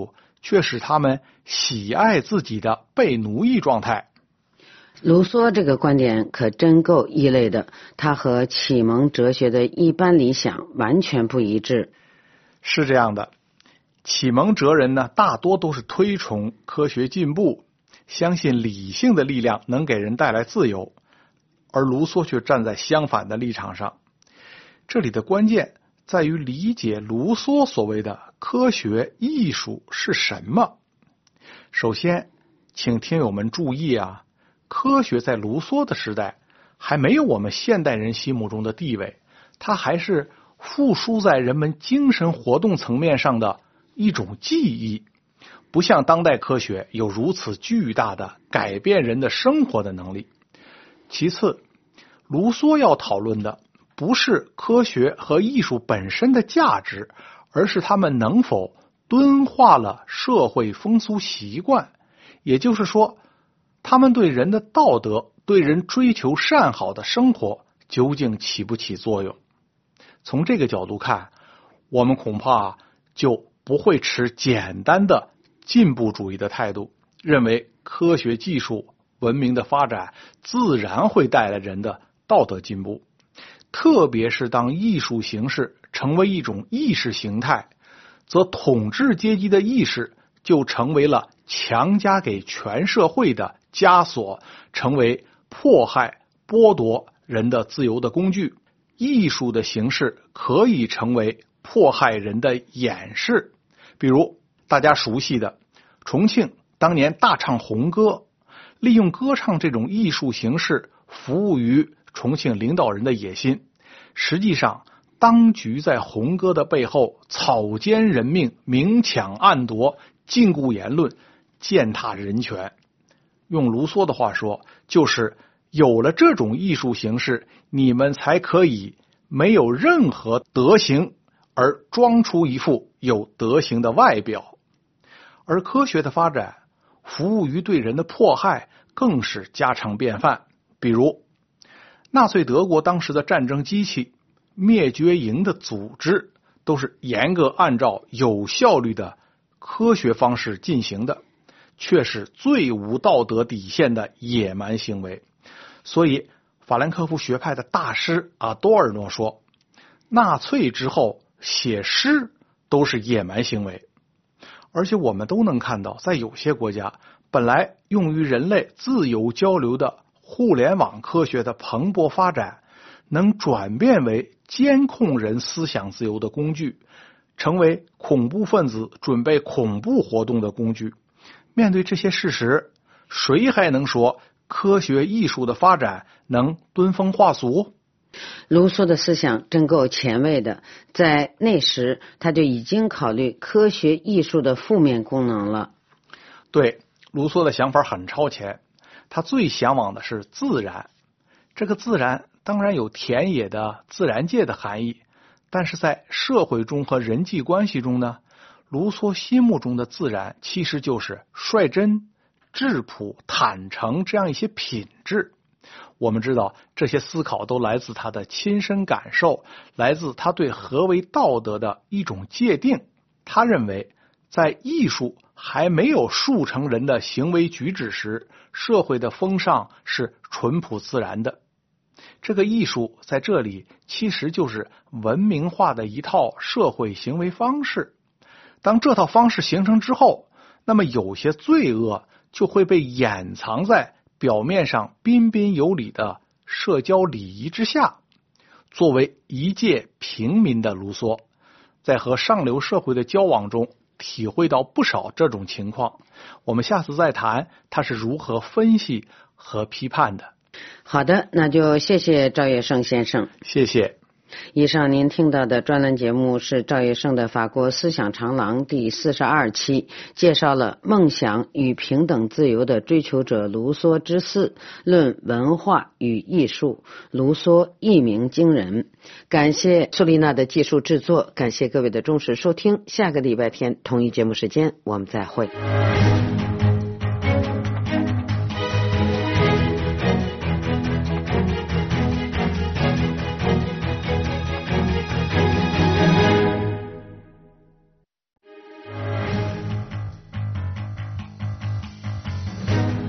却使他们喜爱自己的被奴役状态。 卢梭这个观点可真够异类的，他和启蒙哲学的一般理想完全不一致。 是这样的，启蒙哲人呢，大多都是推崇科学进步，相信理性的力量能给人带来自由，而卢梭却站在相反的立场上。这里的关键在于理解卢梭所谓的科学艺术是什么。首先，请听友们注意啊，科学在卢梭的时代还没有我们现代人心目中的地位，它还是附属在人们精神活动层面上的一种技艺，不像当代科学有如此巨大的改变人的生活的能力。其次，卢梭要讨论的不是科学和艺术本身的价值，而是他们能否敦化了社会风俗习惯，也就是说，他们对人的道德、对人追求善好的生活究竟起不起作用。从这个角度看，我们恐怕就不会持简单的进步主义的态度，认为科学技术文明的发展自然会带来人的道德进步。特别是当艺术形式成为一种意识形态，则统治阶级的意识就成为了强加给全社会的枷锁，成为迫害剥夺人的自由的工具。艺术的形式可以成为迫害人的掩饰，比如大家熟悉的重庆当年大唱红歌，利用歌唱这种艺术形式服务于重庆领导人的野心。实际上，当局在红歌的背后草菅人命，明抢暗夺，禁锢言论，践踏人权。用卢梭的话说，就是有了这种艺术形式，你们才可以没有任何德行，而装出一副有德行的外表。而科学的发展服务于对人的迫害更是家常便饭。比如纳粹德国当时的战争机器、灭绝营的组织都是严格按照有效率的科学方式进行的，却是最无道德底线的野蛮行为。所以法兰克福学派的大师阿多尔诺说，纳粹之后写诗都是野蛮行为。而且我们都能看到，在有些国家，本来用于人类自由交流的互联网科学的蓬勃发展，能转变为监控人思想自由的工具，成为恐怖分子准备恐怖活动的工具。面对这些事实，谁还能说科学艺术的发展能敦风化俗？ 卢梭的思想真够前卫的，在那时他就已经考虑科学艺术的负面功能了。 对，卢梭的想法很超前，他最向往的是自然。这个自然当然有田野的自然界的含义，但是在社会中和人际关系中呢，卢梭心目中的自然其实就是率真、质朴、坦诚这样一些品质。我们知道这些思考都来自他的亲身感受，来自他对何为道德的一种界定。他认为在艺术还没有塑成人的行为举止时，社会的风尚是淳朴自然的。这个艺术在这里其实就是文明化的一套社会行为方式。当这套方式形成之后，那么有些罪恶就会被掩藏在表面上彬彬有礼的社交礼仪之下。作为一介平民的卢梭，在和上流社会的交往中体会到不少这种情况。我们下次再谈他是如何分析和批判的。 好的，那就谢谢赵业胜先生。 谢谢。 以上您听到的专栏节目是赵业胜的法国思想长廊第四十二期，介绍了梦想与平等自由的追求者卢梭之四，论文化与艺术。卢梭一鸣惊人。感谢苏丽娜的技术制作，感谢各位的忠实收听。下个礼拜天同一节目时间我们再会。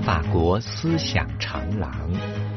法国思想长廊。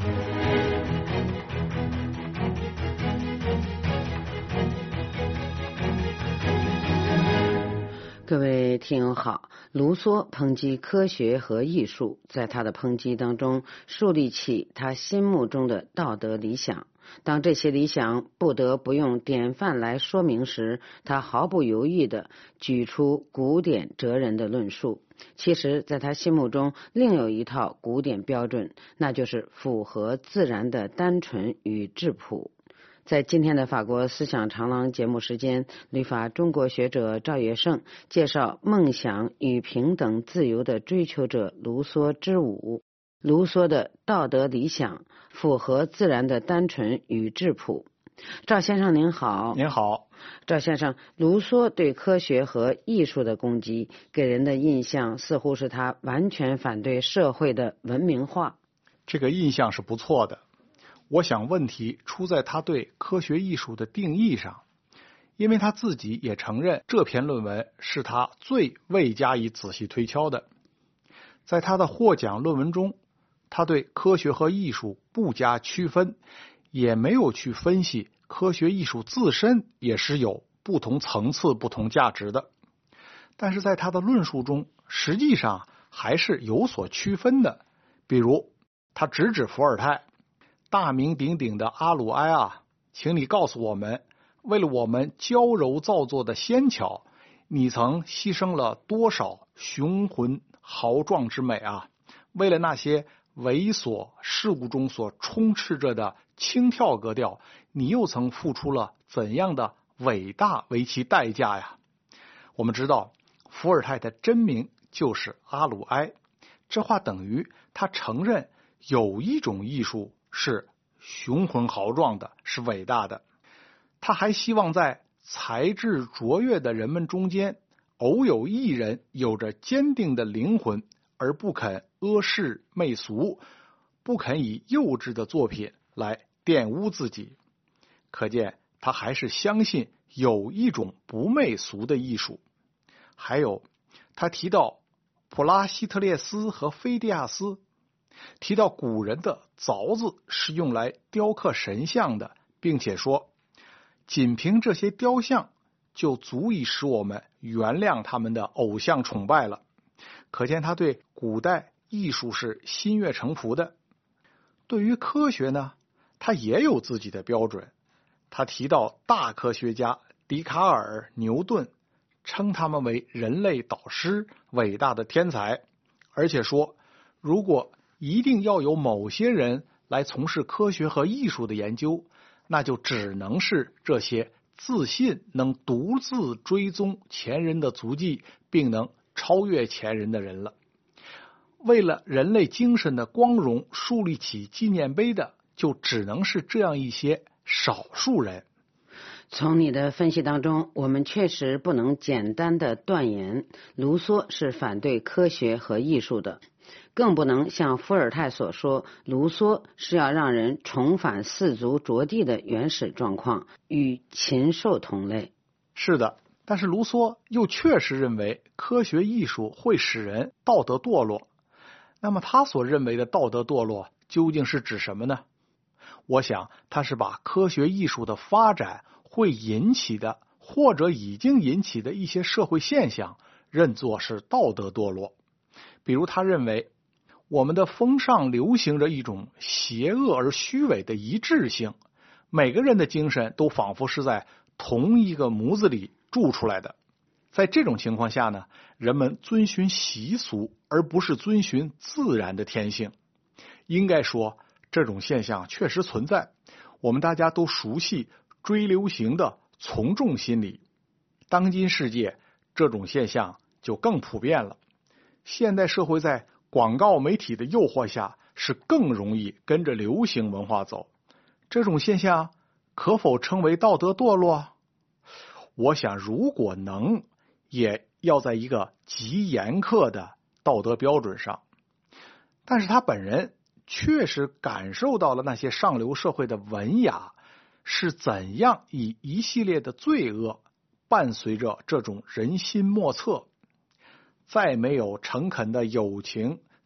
各位听友好，卢梭抨击科学和艺术，在他的抨击当中树立起他心目中的道德理想。当这些理想不得不用典范来说明时，他毫不犹豫地举出古典哲人的论述。其实在他心目中另有一套古典标准，那就是符合自然的单纯与质朴。在今天的法国思想长廊节目时间，旅法中国学者赵月胜介绍梦想与平等自由的追求者卢梭之舞。卢梭的道德理想符合自然的单纯与质朴。赵先生您好。 您好。 赵先生，卢梭对科学和艺术的攻击给人的印象似乎是他完全反对社会的文明化。 这个印象是不错的。我想问题出在他对科学艺术的定义上，因为他自己也承认这篇论文是他最未加以仔细推敲的。在他的获奖论文中，他对科学和艺术不加区分，也没有去分析科学艺术自身也是有不同层次、不同价值的。但是在他的论述中，实际上还是有所区分的。比如，他直指伏尔泰，大名鼎鼎的阿鲁埃啊，请你告诉我们，为了我们娇柔造作的仙巧，你曾牺牲了多少雄浑豪壮之美啊！为了那些猥琐事物中所充斥着的轻跳格调，你又曾付出了怎样的伟大为其代价呀？我们知道伏尔泰的真名就是阿鲁埃，这话等于他承认有一种艺术是雄浑豪壮的，是伟大的。他还希望在才智卓越的人们中间，偶有一人有着坚定的灵魂，而不肯阿谥媚俗，不肯以幼稚的作品来玷污自己。可见他还是相信有一种不媚俗的艺术。还有，他提到普拉西特列斯和菲迪亚斯，提到古人的凿子是用来雕刻神像的，并且说仅凭这些雕像就足以使我们原谅他们的偶像崇拜了。可见他对古代艺术是心悦诚服的。对于科学呢，他也有自己的标准。他提到大科学家笛卡尔、牛顿，称他们为人类导师、伟大的天才，而且说如果一定要有某些人来从事科学和艺术的研究，那就只能是这些自信能独自追踪前人的足迹，并能超越前人的人了。为了人类精神的光荣树立起纪念碑的，就只能是这样一些少数人。 从你的分析当中，我们确实不能简单的断言卢梭是反对科学和艺术的，更不能像伏尔泰所说，卢梭是要让人重返四足着地的原始状况，与禽兽同类。 是的，但是卢梭又确实认为科学艺术会使人道德堕落。那么他所认为的道德堕落究竟是指什么呢？我想他是把科学艺术的发展会引起的，或者已经引起的一些社会现象认作是道德堕落。比如他认为我们的风尚流行着一种邪恶而虚伪的一致性，每个人的精神都仿佛是在同一个模子里铸出来的。在这种情况下呢，人们遵循习俗而不是遵循自然的天性。应该说这种现象确实存在，我们大家都熟悉追流行的从众心理。当今世界这种现象就更普遍了。现代社会在广告媒体的诱惑下，是更容易跟着流行文化走。这种现象可否称为道德堕落？我想如果能，也要在一个极严苛的道德标准上。但是他本人确实感受到了那些上流社会的文雅是怎样以一系列的罪恶伴随着这种人心莫测。再没有诚恳的友情，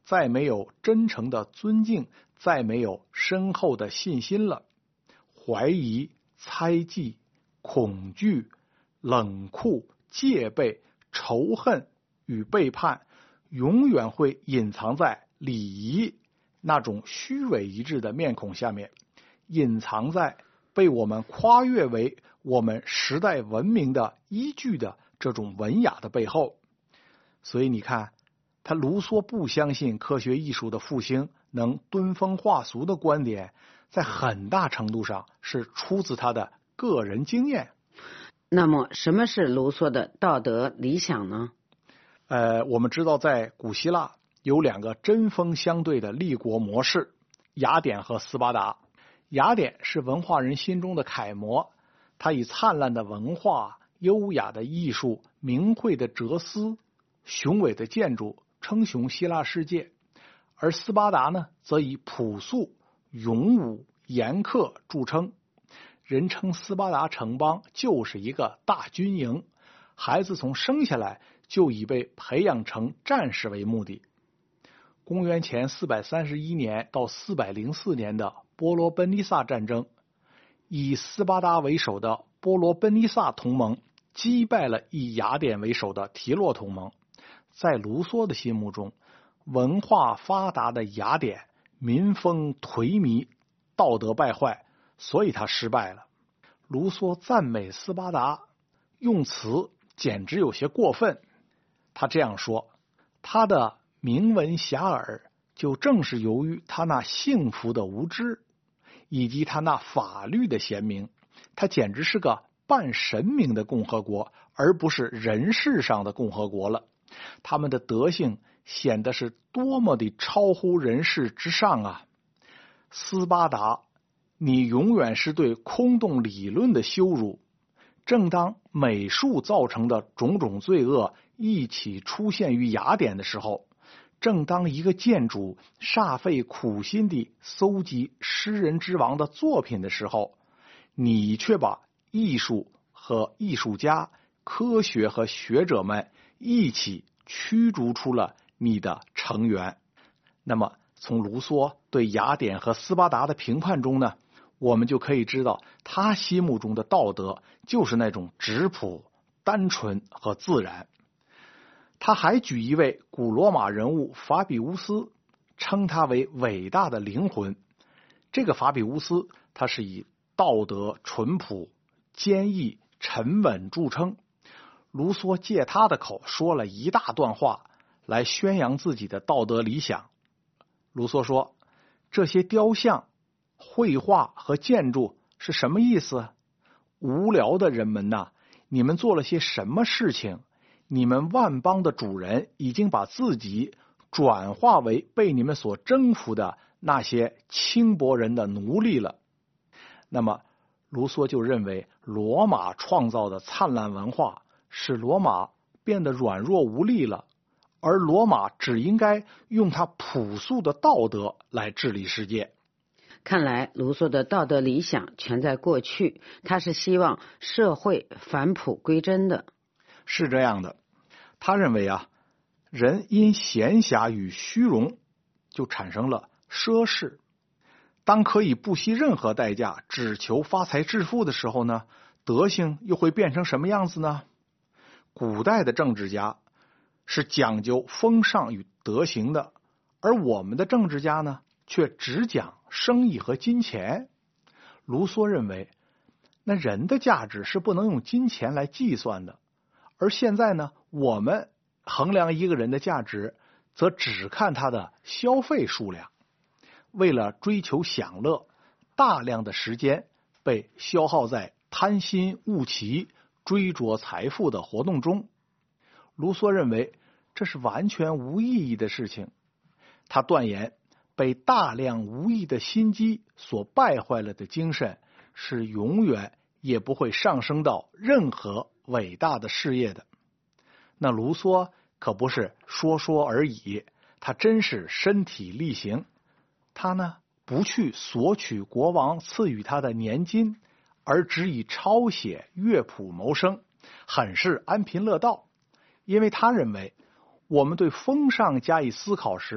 再没有真诚的尊敬，再没有深厚的信心了。怀疑、猜忌、恐惧、冷酷、戒备、仇恨与背叛，永远会隐藏在礼仪那种虚伪一致的面孔下面，隐藏在被我们夸越为我们时代文明的依据的这种文雅的背后。所以你看，他卢梭不相信科学艺术的复兴能敦风化俗的观点，在很大程度上是出自他的个人经验。 那么什么是卢梭的道德理想呢？ 呃，我们知道在古希腊有两个针锋相对的立国模式，雅典和斯巴达。雅典是文化人心中的楷模，它以灿烂的文化、优雅的艺术、名慧的哲思、雄伟的建筑称雄希腊世界。而斯巴达呢，则以朴素、勇武、严苛著称。人称斯巴达城邦就是一个大军营，孩子从生下来就已被培养成战士为目的。公元前四百三十一年到四百零四年的波罗奔尼撒战争，以斯巴达为首的波罗奔尼撒同盟击败了以雅典为首的提洛同盟。在卢梭的心目中，文化发达的雅典民风颓靡，道德败坏，所以他失败了。卢梭赞美斯巴达，用词简直有些过分。他这样说，他的名闻遐迩，就正是由于他那幸福的无知，以及他那法律的贤明。他简直是个半神明的共和国，而不是人世上的共和国了。他们的德性显得是多么的超乎人世之上啊！斯巴达，你永远是对空洞理论的羞辱。正当美术造成的种种罪恶一起出现于雅典的时候，正当一个建筑煞费苦心地搜集诗人之王的作品的时候，你却把艺术和艺术家、科学和学者们一起驱逐出了你的成员。那么从卢梭对雅典和斯巴达的评判中呢，我们就可以知道他心目中的道德就是那种质朴、单纯和自然。他还举一位古罗马人物法比乌斯，称他为伟大的灵魂。这个法比乌斯，他是以道德淳朴、坚毅、沉稳著称。卢梭借他的口说了一大段话来宣扬自己的道德理想。卢梭说，这些雕像、绘画和建筑是什么意思？无聊的人们呐，你们做了些什么事情？你们万邦的主人已经把自己转化为被你们所征服的那些轻薄人的奴隶了。那么卢梭就认为，罗马创造的灿烂文化使罗马变得软弱无力了，而罗马只应该用它朴素的道德来治理世界。 看来卢梭的道德理想全在过去，他是希望社会返璞归真的。 是这样的，他认为啊，人因闲暇与虚荣就产生了奢侈，当可以不惜任何代价只求发财致富的时候呢，德性又会变成什么样子呢？古代的政治家是讲究风尚与德行的，而我们的政治家呢，却只讲生意和金钱。卢梭认为，那人的价值是不能用金钱来计算的，而现在呢，我们衡量一个人的价值，则只看他的消费数量。为了追求享乐，大量的时间被消耗在贪心误骑、追逐财富的活动中。卢梭认为这是完全无意义的事情。他断言，被大量无益的心机所败坏了的精神是永远也不会上升到任何伟大的事业的。那卢梭可不是说说而已，他真是身体力行。他呢，不去索取国王赐予他的年金，而只以抄写乐谱谋生，很是安贫乐道。因为他认为，我们对风尚加以思考时，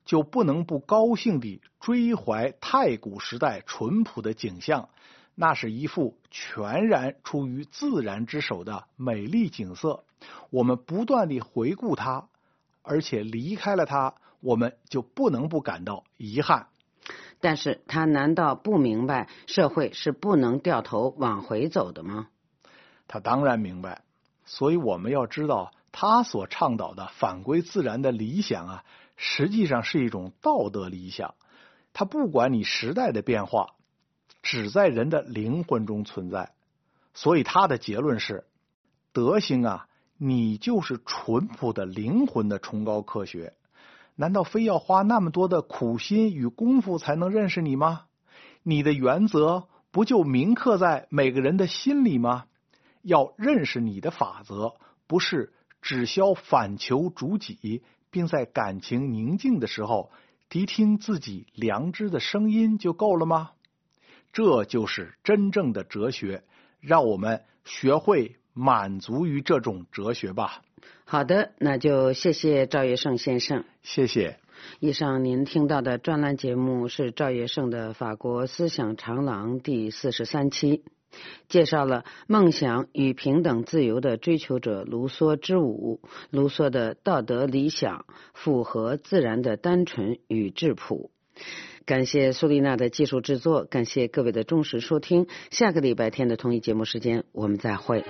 就不能不高兴地追怀太古时代淳朴的景象，那是一幅全然出于自然之手的美丽景色。我们不断地回顾它，而且离开了它，我们就不能不感到遗憾。 但是他难道不明白社会是不能掉头往回走的吗？ 他当然明白，所以我们要知道，他所倡导的返归自然的理想啊，实际上是一种道德理想。他不管你时代的变化，只在人的灵魂中存在。所以他的结论是，德行啊，你就是淳朴的灵魂的崇高科学。难道非要花那么多的苦心与功夫才能认识你吗？你的原则不就铭刻在每个人的心里吗？要认识你的法则，不是只消反求诸己，并在感情宁静的时候谛听自己良知的声音就够了吗？这就是真正的哲学，让我们学会满足于这种哲学吧。 好的，那就谢谢赵月胜先生。 谢谢。 以上您听到的专栏节目是赵月胜的法国思想长廊第四十三期，介绍了梦想与平等自由的追求者卢梭之舞，卢梭的道德理想符合自然的单纯与质朴。感谢苏丽娜的技术制作，感谢各位的忠实收听。下个礼拜天的同一节目时间，我们再会。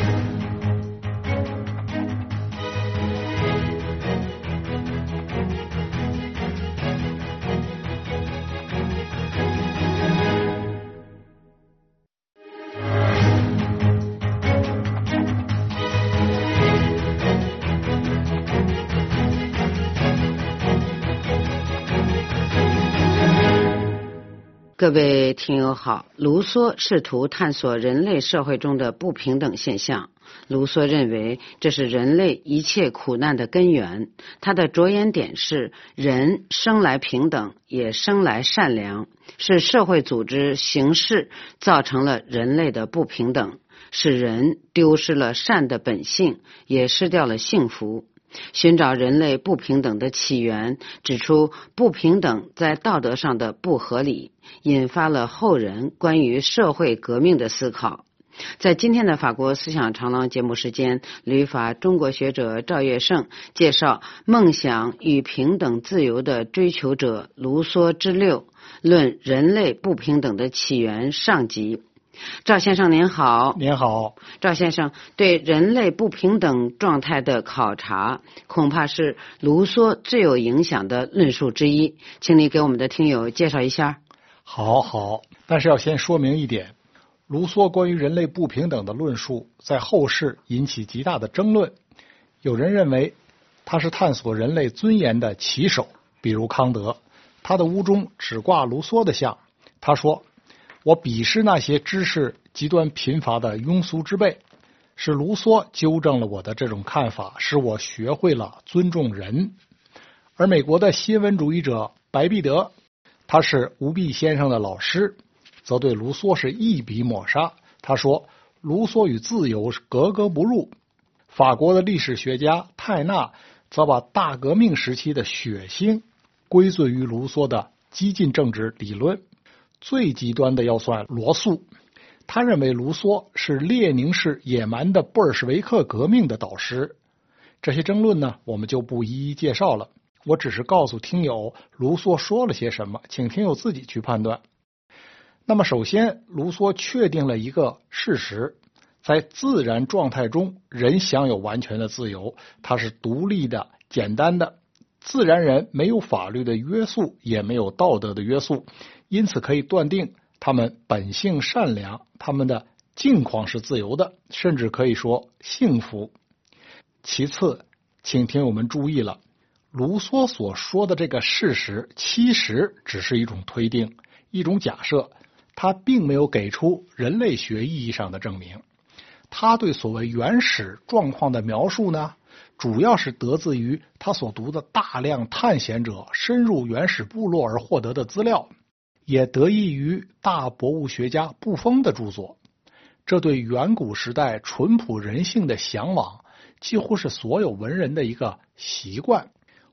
各位听友好，卢梭试图探索人类社会中的不平等现象。卢梭认为这是人类一切苦难的根源。他的着眼点是人生来平等，也生来善良，是社会组织形式造成了人类的不平等，使人丢失了善的本性，也失掉了幸福。寻找人类不平等的起源，指出不平等在道德上的不合理，引发了后人关于社会革命的思考。在今天的法国思想长廊节目时间，旅法中国学者赵月胜介绍梦想与平等自由的追求者卢梭之六，论人类不平等的起源上集。赵先生您好。 您好。 赵先生，对人类不平等状态的考察恐怕是卢梭最有影响的论述之一，请你给我们的听友介绍一下。 好好，但是要先说明一点，卢梭关于人类不平等的论述在后世引起极大的争论。有人认为他是探索人类尊严的旗手，比如康德，他的屋中只挂卢梭的像。他说，我鄙视那些知识极端贫乏的庸俗之辈，是卢梭纠正了我的这种看法，使我学会了尊重人。而美国的新闻主义者白必德，他是吴碧先生的老师，则对卢梭是一笔抹杀。他说，卢梭与自由是格格不入。法国的历史学家泰纳则把大革命时期的血腥归罪于卢梭的激进政治理论。最极端的要算罗素，他认为卢梭是列宁式野蛮的布尔什维克革命的导师。这些争论呢，我们就不一一介绍了，我只是告诉听友卢梭说了些什么，请听友自己去判断。那么首先，卢梭确定了一个事实，在自然状态中，人享有完全的自由，它是独立的、简单的。自然人没有法律的约束，也没有道德的约束，因此可以断定他们本性善良，他们的境况是自由的，甚至可以说幸福。其次，请听友们注意了，卢梭所说的这个事实其实只是一种推定，一种假设，他并没有给出人类学意义上的证明。他对所谓原始状况的描述呢，主要是得自于他所读的大量探险者深入原始部落而获得的资料，也得益于大博物学家布丰的著作。这对远古时代淳朴人性的向往，几乎是所有文人的一个习惯。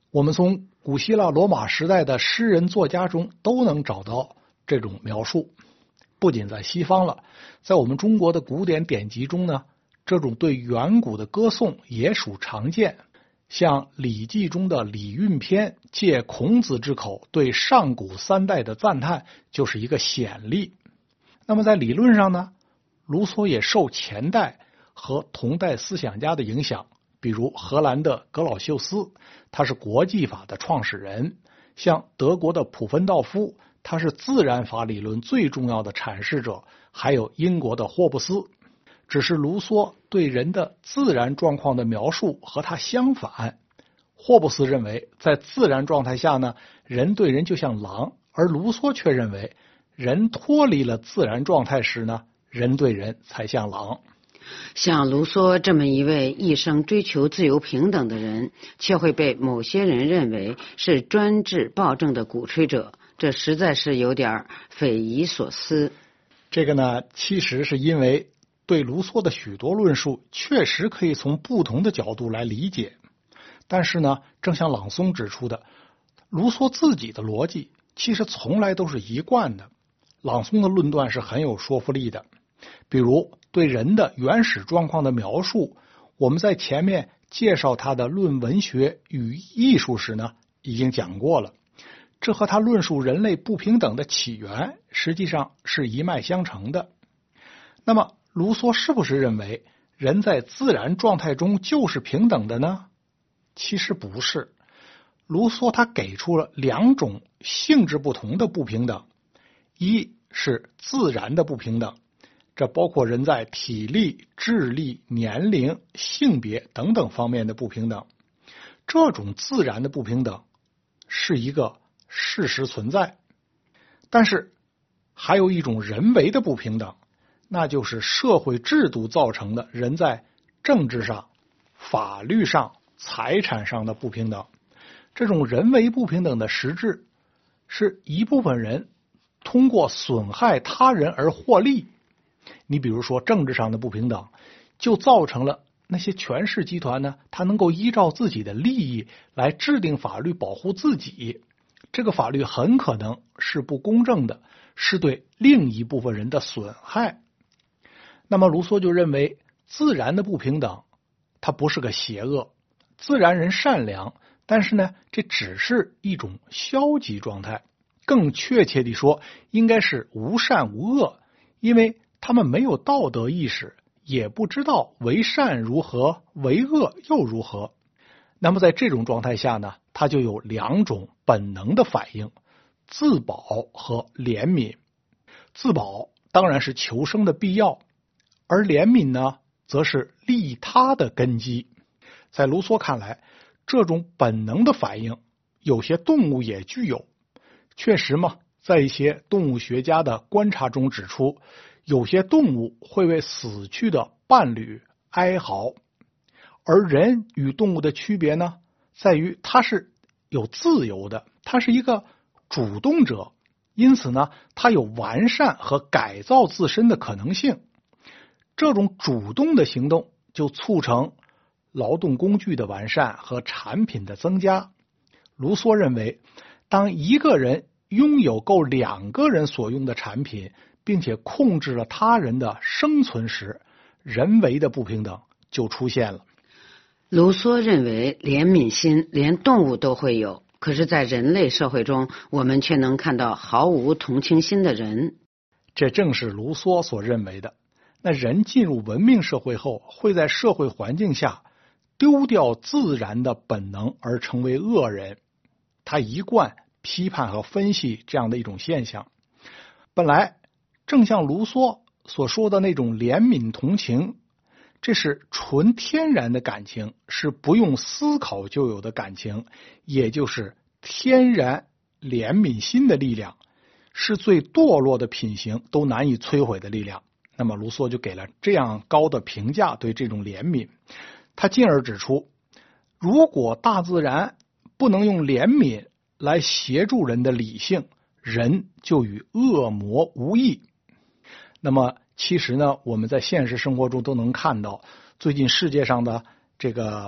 我们从古希腊罗马时代的诗人作家中都能找到这种描述。不仅在西方了，在我们中国的古典典籍中呢，这种对远古的歌颂也属常见。像《礼记》中的《礼运篇》借孔子之口对上古三代的赞叹就是一个显例。那么在理论上呢，卢梭也受前代和同代思想家的影响，比如荷兰的格老修斯，他是国际法的创始人；像德国的普芬道夫，他是自然法理论最重要的阐释者；还有英国的霍布斯。只是卢梭对人的自然状况的描述和他相反。霍布斯认为，在自然状态下呢，人对人就像狼，而卢梭却认为，人脱离了自然状态时呢，人对人才像狼。 像卢梭这么一位一生追求自由平等的人，却会被某些人认为是专制暴政的鼓吹者，这实在是有点匪夷所思。 这个呢，其实是因为对卢梭的许多论述确实可以从不同的角度来理解，但是呢，正像朗松指出的，卢梭自己的逻辑其实从来都是一贯的。朗松的论断是很有说服力的，比如对人的原始状况的描述，我们在前面介绍他的《论文学与艺术》时呢，已经讲过了。这和他论述人类不平等的起源实际上是一脉相承的。那么卢梭是不是认为人在自然状态中就是平等的呢？其实不是。卢梭他给出了两种性质不同的不平等，一是自然的不平等，这包括人在体力、智力、年龄、性别等等方面的不平等。这种自然的不平等是一个事实存在。但是还有一种人为的不平等，那就是社会制度造成的人在政治上、法律上、财产上的不平等。这种人为不平等的实质是一部分人通过损害他人而获利。你比如说政治上的不平等，就造成了那些权势集团呢，他能够依照自己的利益来制定法律保护自己，这个法律很可能是不公正的，是对另一部分人的损害。那么卢梭就认为，自然的不平等它不是个邪恶，自然人善良，但是呢，这只是一种消极状态，更确切地说，应该是无善无恶，因为他们没有道德意识，也不知道为善如何，为恶又如何。那么在这种状态下呢，它就有两种本能的反应，自保和怜悯。自保当然是求生的必要，而怜悯呢，则是利他的根基。在卢梭看来，这种本能的反应，有些动物也具有。确实嘛，在一些动物学家的观察中指出，有些动物会为死去的伴侣哀嚎，而人与动物的区别呢，在于它是有自由的，它是一个主动者，因此呢，它有完善和改造自身的可能性。这种主动的行动就促成劳动工具的完善和产品的增加。卢梭认为，当一个人拥有够两个人所用的产品，并且控制了他人的生存时，人为的不平等就出现了。 卢梭认为，怜悯心连动物都会有，可是在人类社会中，我们却能看到毫无同情心的人。 这正是卢梭所认为的。那人进入文明社会后，会在社会环境下丢掉自然的本能而成为恶人。他一贯批判和分析这样的一种现象。本来正像卢梭所说的那种怜悯同情，这是纯天然的感情，是不用思考就有的感情，也就是天然怜悯心的力量，是最堕落的品行都难以摧毁的力量。那么卢梭就给了这样高的评价对这种怜悯。他进而指出，如果大自然不能用怜悯来协助人的理性，人就与恶魔无异。那么其实呢，我们在现实生活中都能看到，最近世界上的这个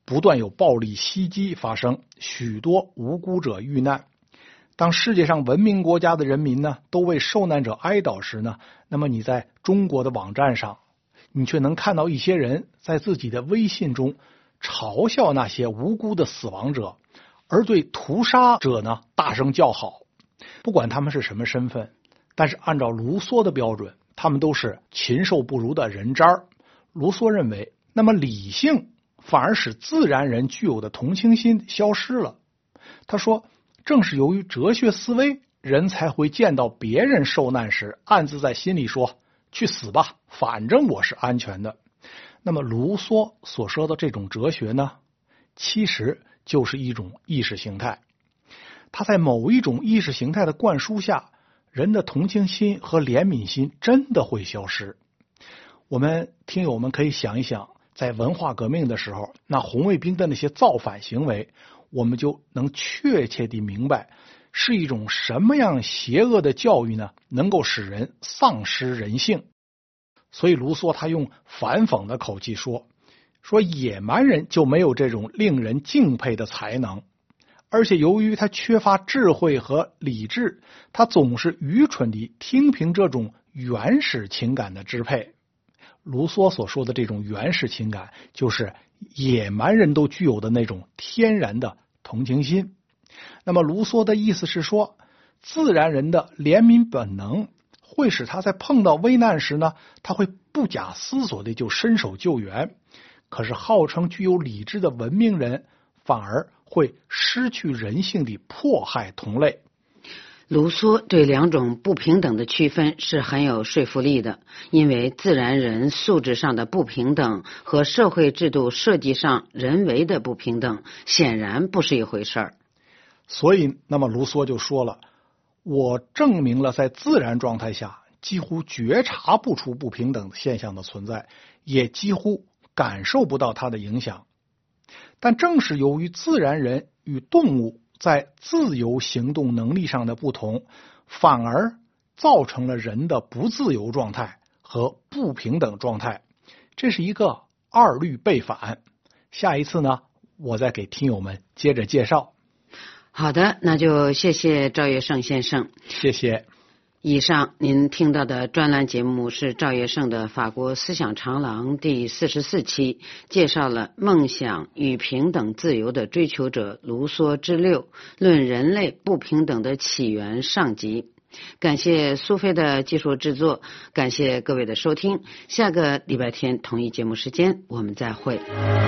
不断有暴力袭击发生，许多无辜者遇难。当世界上文明国家的人民呢，都为受难者哀悼时呢，那么你在中国的网站上，你却能看到一些人在自己的微信中嘲笑那些无辜的死亡者，而对屠杀者呢大声叫好。不管他们是什么身份，但是按照卢梭的标准，他们都是禽兽不如的人渣。卢梭认为，那么理性反而使自然人具有的同情心消失了。他说，正是由于哲学思维，人才会见到别人受难时暗自在心里说，去死吧，反正我是安全的。那么卢梭所说的这种哲学呢，其实就是一种意识形态。他在某一种意识形态的灌输下，人的同情心和怜悯心真的会消失。我们听友们可以想一想，在文化革命的时候，那红卫兵的那些造反行为，我们就能确切地明白是一种什么样邪恶的教育呢，能够使人丧失人性。所以卢梭他用反讽的口气说，说野蛮人就没有这种令人敬佩的才能，而且由于他缺乏智慧和理智，他总是愚蠢地听凭这种原始情感的支配。卢梭所说的这种原始情感，就是野蛮人都具有的那种天然的同情心。那么卢梭的意思是说，自然人的怜悯本能会使他在碰到危难时呢，他会不假思索的就伸手救援。可是号称具有理智的文明人反而会失去人性地迫害同类。 卢梭对两种不平等的区分是很有说服力的，因为自然人素质上的不平等和社会制度设计上人为的不平等显然不是一回事儿。 所以那么卢梭就说了，我证明了在自然状态下几乎觉察不出不平等现象的存在，也几乎感受不到它的影响。但正是由于自然人与动物在自由行动能力上的不同，反而造成了人的不自由状态和不平等状态，这是一个二律背反。下一次呢，我再给听友们接着介绍。 好的，那就谢谢赵月胜先生。 谢谢。 以上您听到的专栏节目是赵月胜的法国思想长廊第四十四期，介绍了梦想与平等自由的追求者卢梭之六，论人类不平等的起源上集。感谢苏菲的技术制作，感谢各位的收听。下个礼拜天同一节目时间我们再会。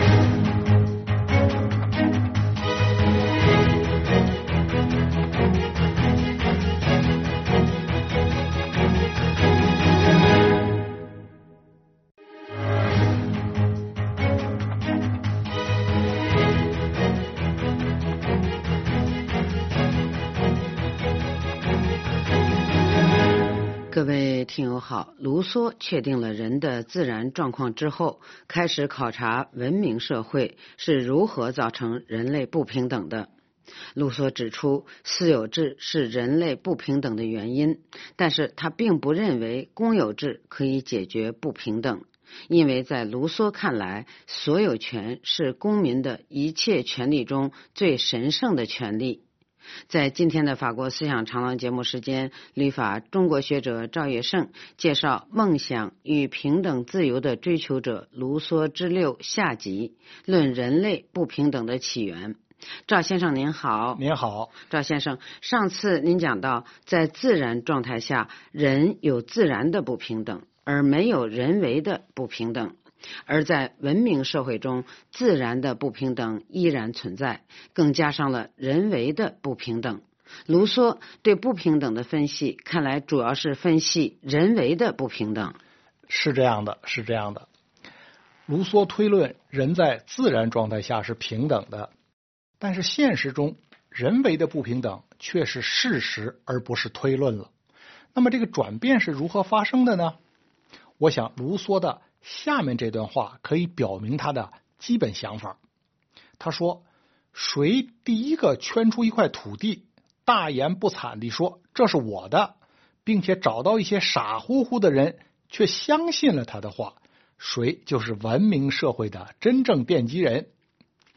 各位听友好，卢梭确定了人的自然状况之后，开始考察文明社会是如何造成人类不平等的。卢梭指出，私有制是人类不平等的原因，但是他并不认为公有制可以解决不平等，因为在卢梭看来，所有权是公民的一切权利中最神圣的权利。在今天的法国思想长廊节目时间，旅法中国学者赵月胜介绍梦想与平等自由的追求者卢梭之六下集，论人类不平等的起源。赵先生您好。 您好。 赵先生，上次您讲到，在自然状态下，人有自然的不平等，而没有人为的不平等。而在文明社会中，自然的不平等依然存在，更加上了人为的不平等。卢梭对不平等的分析，看来主要是分析人为的不平等。 是这样的，是这样的。卢梭推论人在自然状态下是平等的，但是现实中人为的不平等却是事实，而不是推论了。那么这个转变是如何发生的呢？我想卢梭的下面这段话可以表明他的基本想法。他说，谁第一个圈出一块土地，大言不惭地说这是我的，并且找到一些傻乎乎的人却相信了他的话，谁就是文明社会的真正奠基人。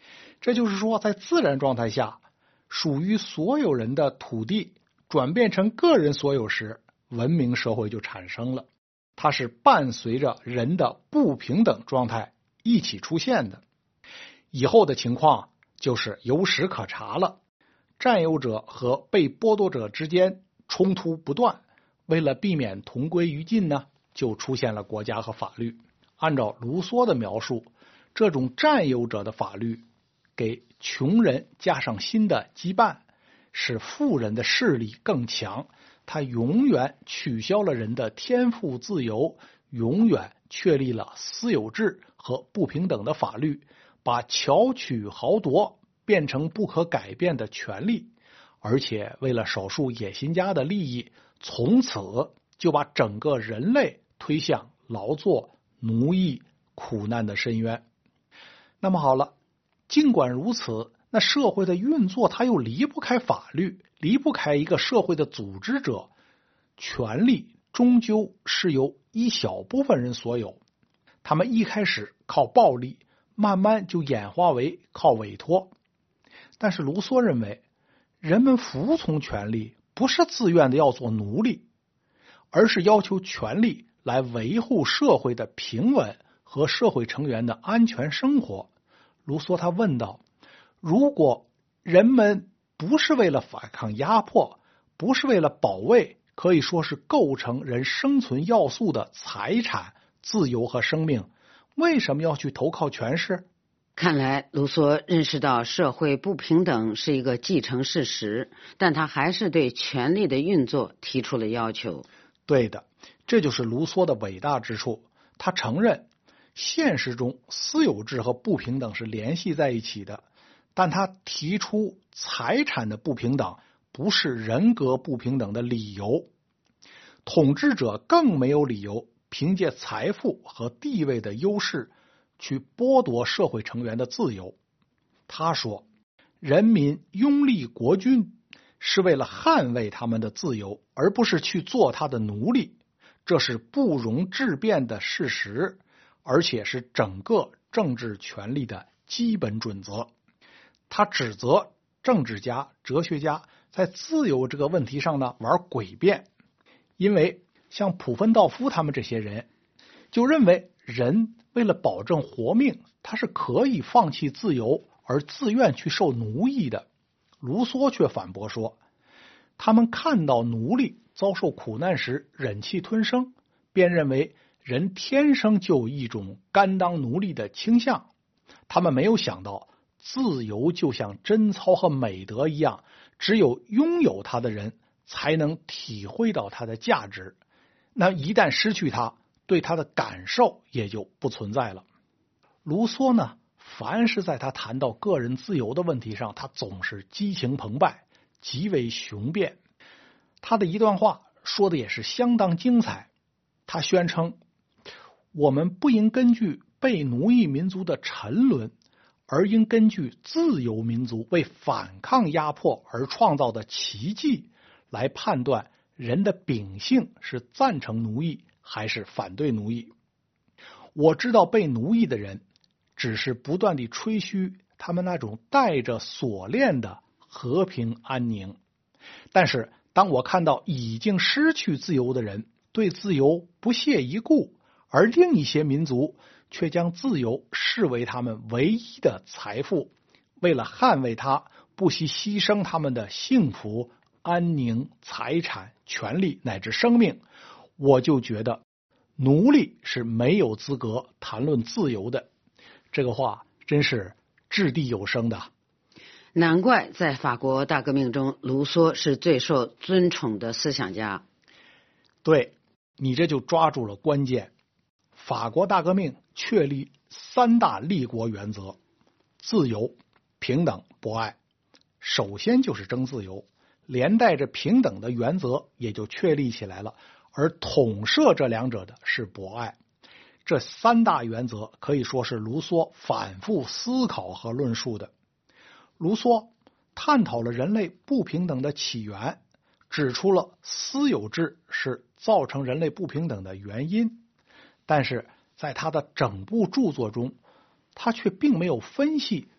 这就是说，在自然状态下，属于所有人的土地转变成个人所有时，文明社会就产生了。它是伴随着人的不平等状态一起出现的。以后的情况就是有史可查了，占有者和被剥夺者之间冲突不断，为了避免同归于尽呢，就出现了国家和法律。按照卢梭的描述，这种占有者的法律给穷人加上新的羁绊，使富人的势力更强，它永远取消了人的天赋自由，永远确立了私有制和不平等的法律，把巧取豪夺变成不可改变的权利，而且为了少数野心家的利益，从此就把整个人类推向劳作、奴役、苦难的深渊。那么好了，尽管如此，那社会的运作它又离不开法律，离不开一个社会的组织者，权力终究是由一小部分人所有。他们一开始靠暴力，慢慢就演化为靠委托。但是卢梭认为，人们服从权力不是自愿的要做奴隶，而是要求权力来维护社会的平稳和社会成员的安全生活。卢梭他问道，如果人们不是为了反抗压迫，不是为了保卫可以说是构成人生存要素的财产、自由和生命，为什么要去投靠权势？ 看来卢梭认识到社会不平等是一个既成事实，但他还是对权力的运作提出了要求。 对的，这就是卢梭的伟大之处。他承认现实中私有制和不平等是联系在一起的，但他提出财产的不平等不是人格不平等的理由。统治者更没有理由凭借财富和地位的优势去剥夺社会成员的自由。他说，人民拥立国君是为了捍卫他们的自由，而不是去做他的奴隶，这是不容置辩的事实，而且是整个政治权力的基本准则。他指责政治家、哲学家在自由这个问题上呢玩诡辩，因为像普芬道夫他们这些人就认为人为了保证活命，他是可以放弃自由而自愿去受奴役的。卢梭却反驳说，他们看到奴隶遭受苦难时忍气吞声，便认为人天生就有一种甘当奴隶的倾向。他们没有想到，自由就像贞操和美德一样，只有拥有它的人才能体会到它的价值。那一旦失去它，对它的感受也就不存在了。卢梭呢，凡是在他谈到个人自由的问题上，他总是激情澎湃，极为雄辩。他的一段话说的也是相当精彩。他宣称，我们不应根据被奴役民族的沉沦，而应根据自由民族为反抗压迫而创造的奇迹来判断人的秉性是赞成奴役还是反对奴役。我知道被奴役的人只是不断地吹嘘他们那种带着锁链的和平安宁，但是当我看到已经失去自由的人对自由不屑一顾，而另一些民族却将自由视为他们唯一的财富，为了捍卫它，不惜牺牲他们的幸福、安宁、财产、权利乃至生命，我就觉得奴隶是没有资格谈论自由的。这个话真是掷地有声的。 难怪在法国大革命中，卢梭是最受尊崇的思想家。 对，你这就抓住了关键。法国大革命确立三大立国原则：自由、平等、博爱。首先就是争自由，连带着平等的原则也就确立起来了，而统摄这两者的是博爱。这三大原则可以说是卢梭反复思考和论述的。卢梭探讨了人类不平等的起源，指出了私有制是造成人类不平等的原因，但是在他的整部著作中，他却并没有分析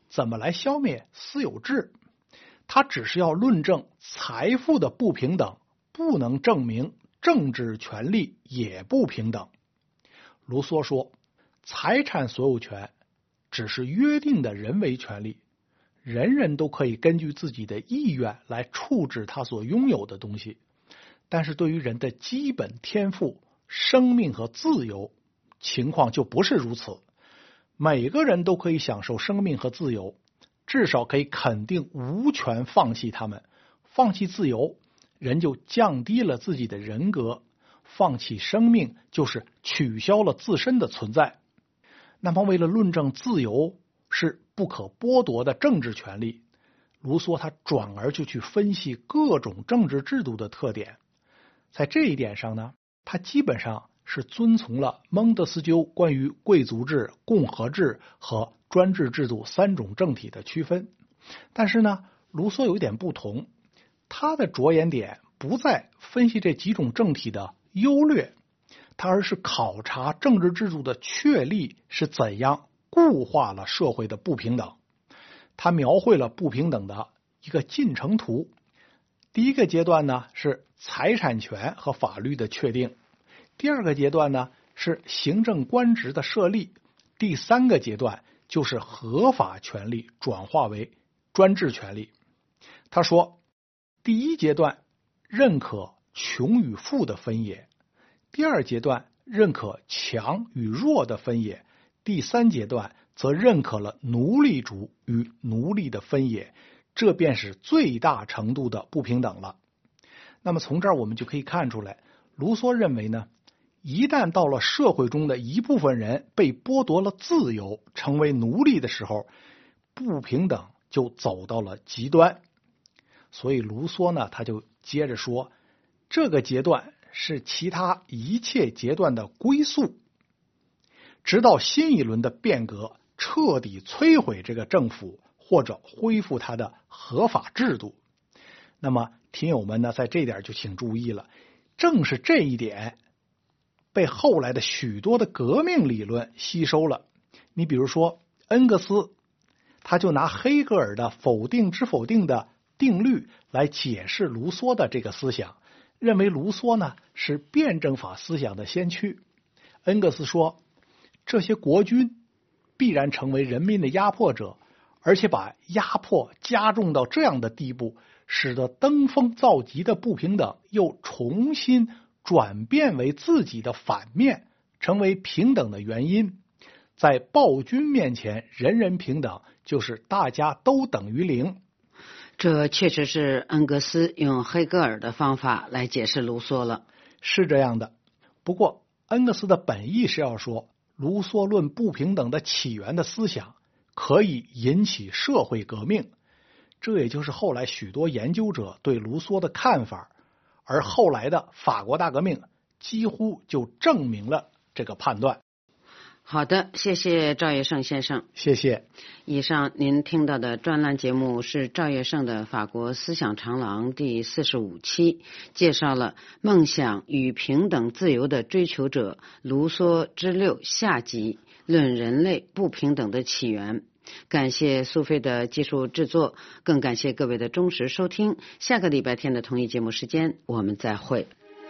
怎么来消灭私有制，他只是要论证财富的不平等，不能证明政治权利也不平等。卢梭说，财产所有权只是约定的人为权利，人人都可以根据自己的意愿来处置他所拥有的东西，但是对于人的基本天赋、生命和自由，情况就不是如此。每个人都可以享受生命和自由，至少可以肯定无权放弃他们。放弃自由，人就降低了自己的人格；放弃生命，就是取消了自身的存在。那么为了论证自由是不可剥夺的政治权利，卢梭他转而就去分析各种政治制度的特点。在这一点上呢，他基本上是遵从了孟德斯鸠关于贵族制、共和制和专制制度三种政体的区分。但是呢，卢梭有一点不同，他的着眼点不在分析这几种政体的优劣，他而是考察政治制度的确立是怎样固化了社会的不平等。他描绘了不平等的一个进程图。第一个阶段呢是财产权和法律的确定，第二个阶段呢是行政官职的设立，第三个阶段就是合法权利转化为专制权利。他说，第一阶段认可穷与富的分野，第二阶段认可强与弱的分野，第三阶段则认可了奴隶主与奴隶的分野，这便是最大程度的不平等了。那么从这儿我们就可以看出来，卢梭认为呢，一旦到了社会中的一部分人被剥夺了自由，成为奴隶的时候，不平等就走到了极端。所以卢梭呢，他就接着说，这个阶段是其他一切阶段的归宿，直到新一轮的变革彻底摧毁这个政府，或者恢复它的合法制度。那么听友们呢，在这点就请注意了，正是这一点被后来的许多的革命理论吸收了。你比如说恩格斯，他就拿黑格尔的否定之否定的定律来解释卢梭的这个思想，认为卢梭呢是辩证法思想的先驱。恩格斯说，这些国君必然成为人民的压迫者，而且把压迫加重到这样的地步，使得登峰造极的不平等又重新转变为自己的反面，成为平等的原因。在暴君面前，人人平等，就是大家都等于零。 这确实是恩格斯用黑格尔的方法来解释卢梭了。 是这样的，不过恩格斯的本意是要说，卢梭论不平等的起源的思想可以引起社会革命，这也就是后来许多研究者对卢梭的看法，而后来的法国大革命几乎就证明了这个判断。 好的，谢谢赵业胜先生。 谢谢。 以上您听到的专栏节目是赵业胜的法国思想长廊第四十五期，介绍了梦想与平等自由的追求者卢梭之六下集，论人类不平等的起源。感谢苏菲的技术制作，更感谢各位的忠实收听。下个礼拜天的同一节目时间，我们再会。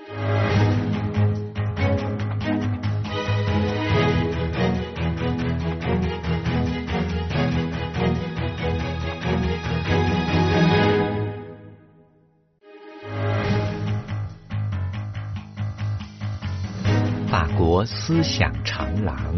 法国思想长廊。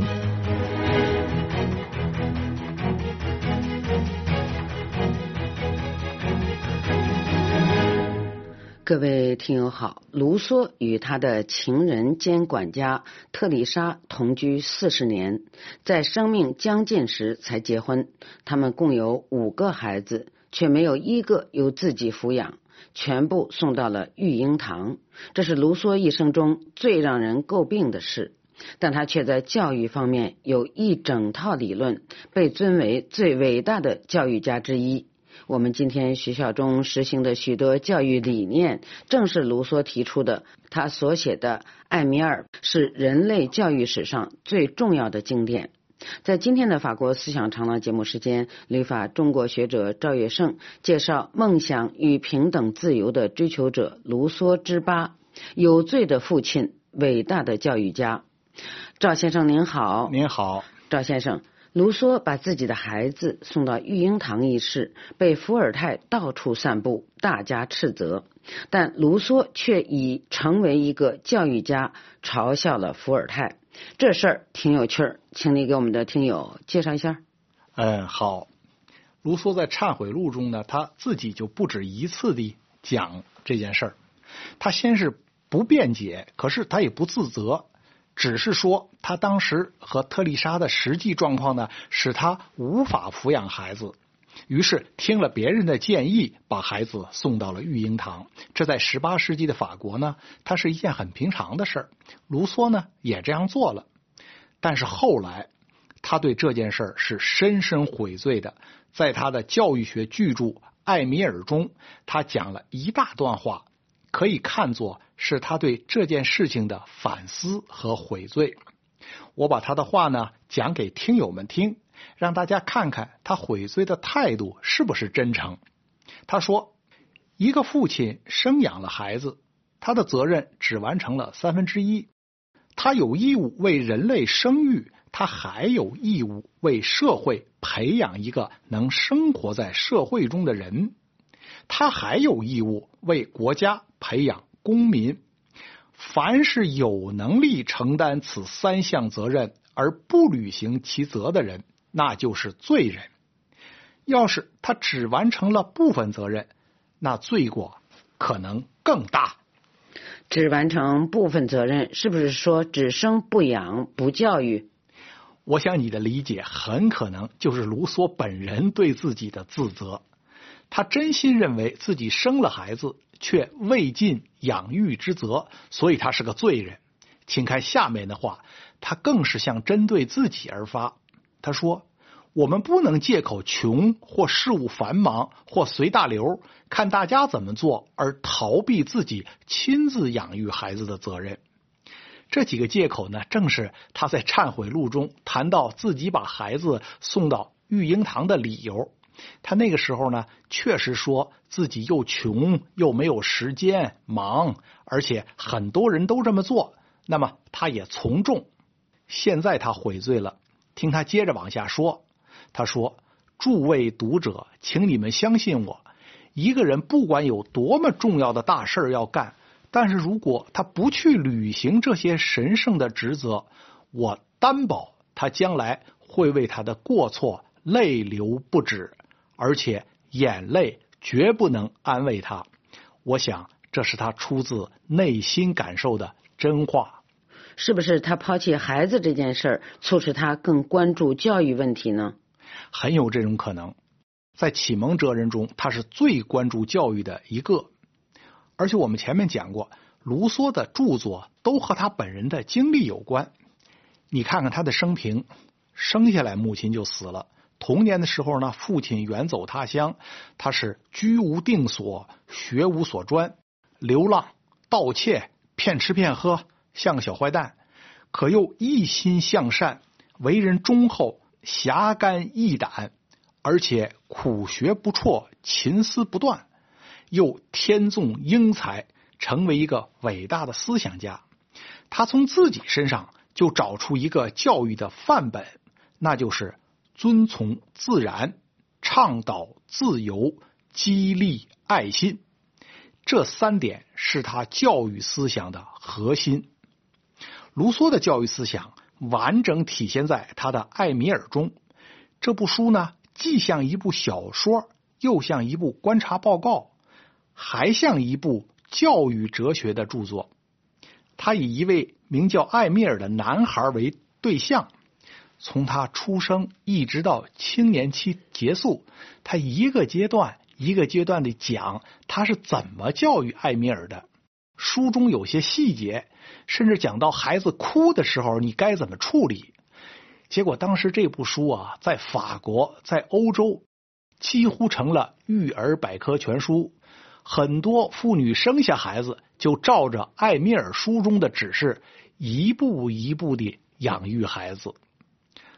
各位听友好，卢梭与他的情人兼管家特丽莎同居四十年，在生命将尽时才结婚。他们共有五个孩子，却没有一个由自己抚养，全部送到了育婴堂。这是卢梭一生中最让人诟病的事，但他却在教育方面有一整套理论，被尊为最伟大的教育家之一。我们今天学校中实行的许多教育理念，正是卢梭提出的。他所写的《艾米尔》是人类教育史上最重要的经典。 在今天的法国思想长廊节目时间，旅法中国学者赵月胜介绍梦想与平等自由的追求者卢梭之八，有罪的父亲，伟大的教育家。赵先生您好。 您好。 赵先生，卢梭把自己的孩子送到育婴堂一事被伏尔泰到处散布，大加斥责，但卢梭却以成为一个教育家嘲笑了伏尔泰。这事儿挺有趣儿，请你给我们的听友介绍一下。 嗯，好。卢梭在《忏悔录》中呢，他自己就不止一次地讲这件事儿。他先是不辩解，可是他也不自责，只是说他当时和特丽莎的实际状况呢，使他无法抚养孩子，于是听了别人的建议，把孩子送到了育婴堂。这在十八世纪的法国呢，它是一件很平常的事儿。卢梭呢也这样做了，但是后来他对这件事儿是深深悔罪的。在他的教育学巨著《艾米尔》中，他讲了一大段话，可以看作是他对这件事情的反思和悔罪。我把他的话呢讲给听友们听，让大家看看他悔罪的态度是不是真诚。他说，一个父亲生养了孩子，他的责任只完成了三分之一。他有义务为人类生育，他还有义务为社会培养一个能生活在社会中的人。他还有义务为国家培养公民。凡是有能力承担此三项责任而不履行其责的人，那就是罪人。要是他只完成了部分责任，那罪过可能更大。 只完成部分责任，是不是说只生不养不教育？ 我想你的理解很可能就是卢梭本人对自己的自责。他真心认为自己生了孩子，却未尽养育之责，所以他是个罪人。请看下面的话，他更是向针对自己而发。他说，我们不能借口穷或事务繁忙或随大流，看大家怎么做而逃避自己亲自养育孩子的责任。这几个借口呢，正是他在忏悔录中谈到自己把孩子送到育婴堂的理由。他那个时候呢，确实说自己又穷又没有时间，忙，而且很多人都这么做，那么他也从众。现在他悔罪了，听他接着往下说。他说，诸位读者，请你们相信我，一个人不管有多么重要的大事要干，但是如果他不去履行这些神圣的职责，我担保他将来会为他的过错泪流不止，而且眼泪绝不能安慰他。我想这是他出自内心感受的真话。 是不是他抛弃孩子这件事儿，促使他更关注教育问题呢？ 很有这种可能。在启蒙哲人中，他是最关注教育的一个。而且我们前面讲过，卢梭的著作都和他本人的经历有关。你看看他的生平，生下来母亲就死了，童年的时候呢，父亲远走他乡，他是居无定所，学无所专，流浪、盗窃、骗吃骗喝，像个小坏蛋，可又一心向善，为人忠厚，侠肝义胆，而且苦学不辍，勤思不断，又天纵英才，成为一个伟大的思想家。他从自己身上就找出一个教育的范本，那就是遵从自然，倡导自由，激励爱心。这三点是他教育思想的核心。卢梭的教育思想完整体现在他的《艾米尔》中。这部书呢，既像一部小说，又像一部观察报告，还像一部教育哲学的著作。他以一位名叫艾米尔的男孩为对象，从他出生一直到青年期结束，他一个阶段一个阶段的讲他是怎么教育艾米尔的。书中有些细节，甚至讲到孩子哭的时候你该怎么处理。结果当时这部书啊，在法国在欧洲几乎成了育儿百科全书，很多妇女生下孩子就照着艾米尔书中的指示一步一步地养育孩子。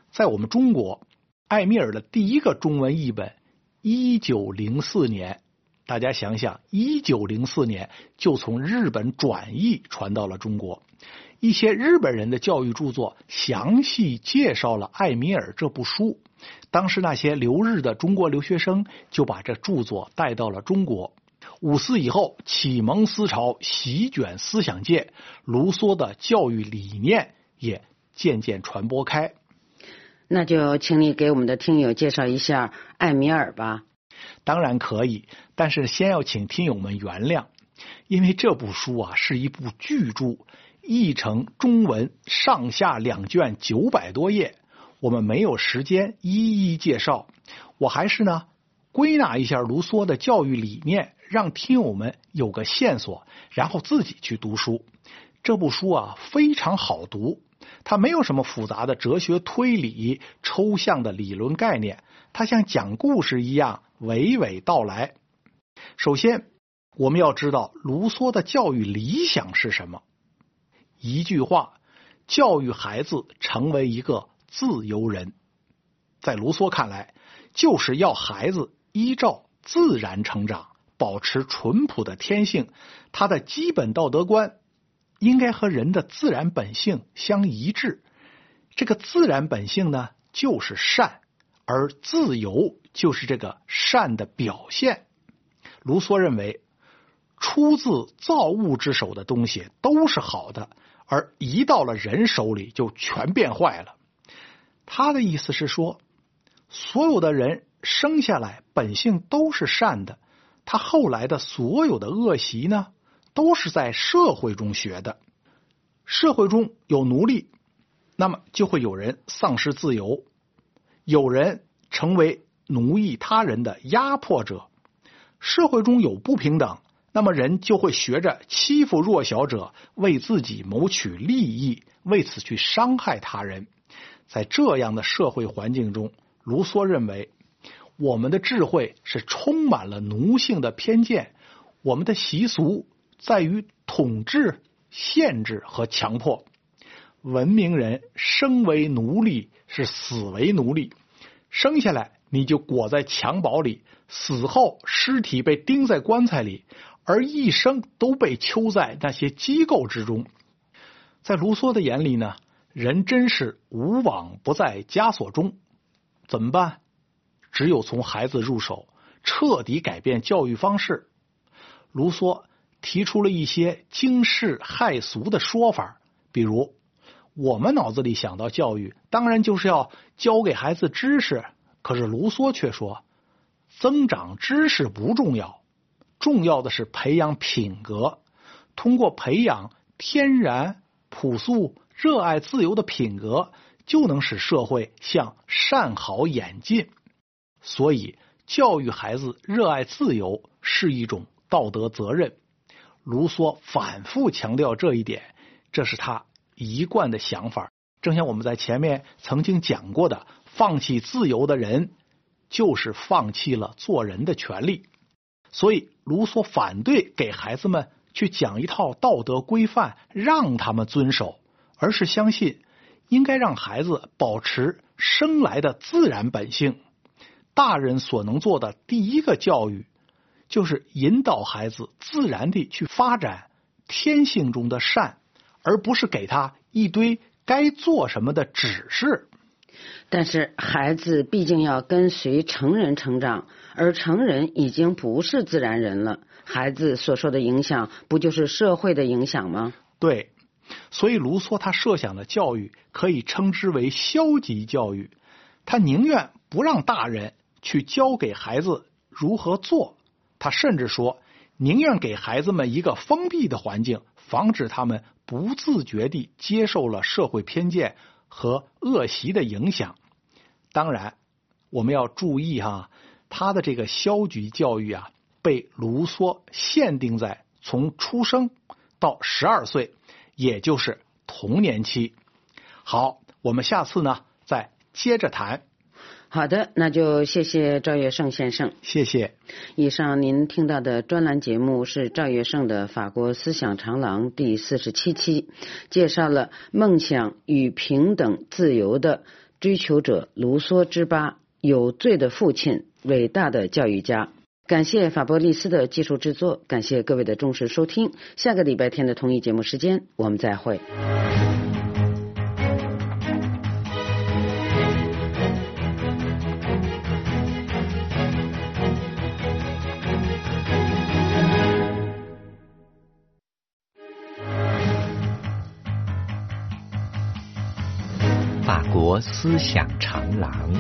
在我们中国，艾米尔的第一个中文译本一九零四年，大家想想一九零四年就从日本转译传到了中国。一些日本人的教育著作详细介绍了艾米尔这部书，当时那些留日的中国留学生就把这著作带到了中国。五四以后，启蒙思潮席卷思想界，卢梭的教育理念也渐渐传播开。 那就请你给我们的听友介绍一下艾米尔吧。 当然可以，但是先要请听友们原谅，因为这部书啊是一部巨著，译成中文上下两卷九百多页，我们没有时间一一介绍。我还是呢归纳一下卢梭的教育理念，让听友们有个线索，然后自己去读书。这部书啊非常好读，它没有什么复杂的哲学推理、抽象的理论概念，它像讲故事一样娓娓道来。首先，我们要知道卢梭的教育理想是什么。一句话，教育孩子成为一个自由人。在卢梭看来，就是要孩子依照自然成长，保持淳朴的天性，他的基本道德观应该和人的自然本性相一致。这个自然本性呢，就是善，而自由就是这个善的表现。卢梭认为，出自造物之手的东西都是好的，而一到了人手里就全变坏了。他的意思是说，所有的人生下来本性都是善的，他后来的所有的恶习呢，都是在社会中学的。社会中有奴隶，那么就会有人丧失自由，有人成为奴役他人的压迫者。社会中有不平等，那么人就会学着欺负弱小者，为自己谋取利益，为此去伤害他人。在这样的社会环境中，卢梭认为我们的智慧是充满了奴性的偏见，我们的习俗在于统治、限制和强迫。文明人生为奴隶是死为奴隶，生下来你就裹在襁褓里，死后尸体被钉在棺材里，而一生都被囚在那些机构之中。在卢梭的眼里呢，人真是无往不在枷锁中。怎么办？只有从孩子入手，彻底改变教育方式。卢梭提出了一些惊世骇俗的说法，比如我们脑子里想到教育，当然就是要教给孩子知识，可是卢梭却说，增长知识不重要，重要的是培养品格。通过培养天然、朴素、热爱自由的品格，就能使社会向善好演进。所以教育孩子热爱自由是一种道德责任。卢梭反复强调这一点，这是他一贯的想法。正像我们在前面曾经讲过的，放弃自由的人就是放弃了做人的权利。所以卢梭反对给孩子们去讲一套道德规范让他们遵守，而是相信应该让孩子保持生来的自然本性。大人所能做的第一个教育，就是引导孩子自然地去发展天性中的善，而不是给他一堆该做什么的指示。 但是孩子毕竟要跟随成人成长，而成人已经不是自然人了，孩子所受的影响不就是社会的影响吗？ 对，所以卢梭他设想的教育可以称之为消极教育。他宁愿不让大人去教给孩子如何做，他甚至说宁愿给孩子们一个封闭的环境，防止他们不自觉地接受了社会偏见和恶习的影响。当然我们要注意哈，他的这个消极教育啊，被卢梭限定在从出生到十二岁，也就是童年期。好，我们下次呢再接着谈。 好的，那就谢谢赵月胜先生。 谢谢。 以上您听到的专栏节目是赵月胜的法国思想长廊第四十七期，介绍了梦想与平等自由的追求者卢梭之八，有罪的父亲，伟大的教育家。感谢法波利斯的技术制作，感谢各位的忠实收听。下个礼拜天的同一节目时间，我们再会。 法国思想长廊。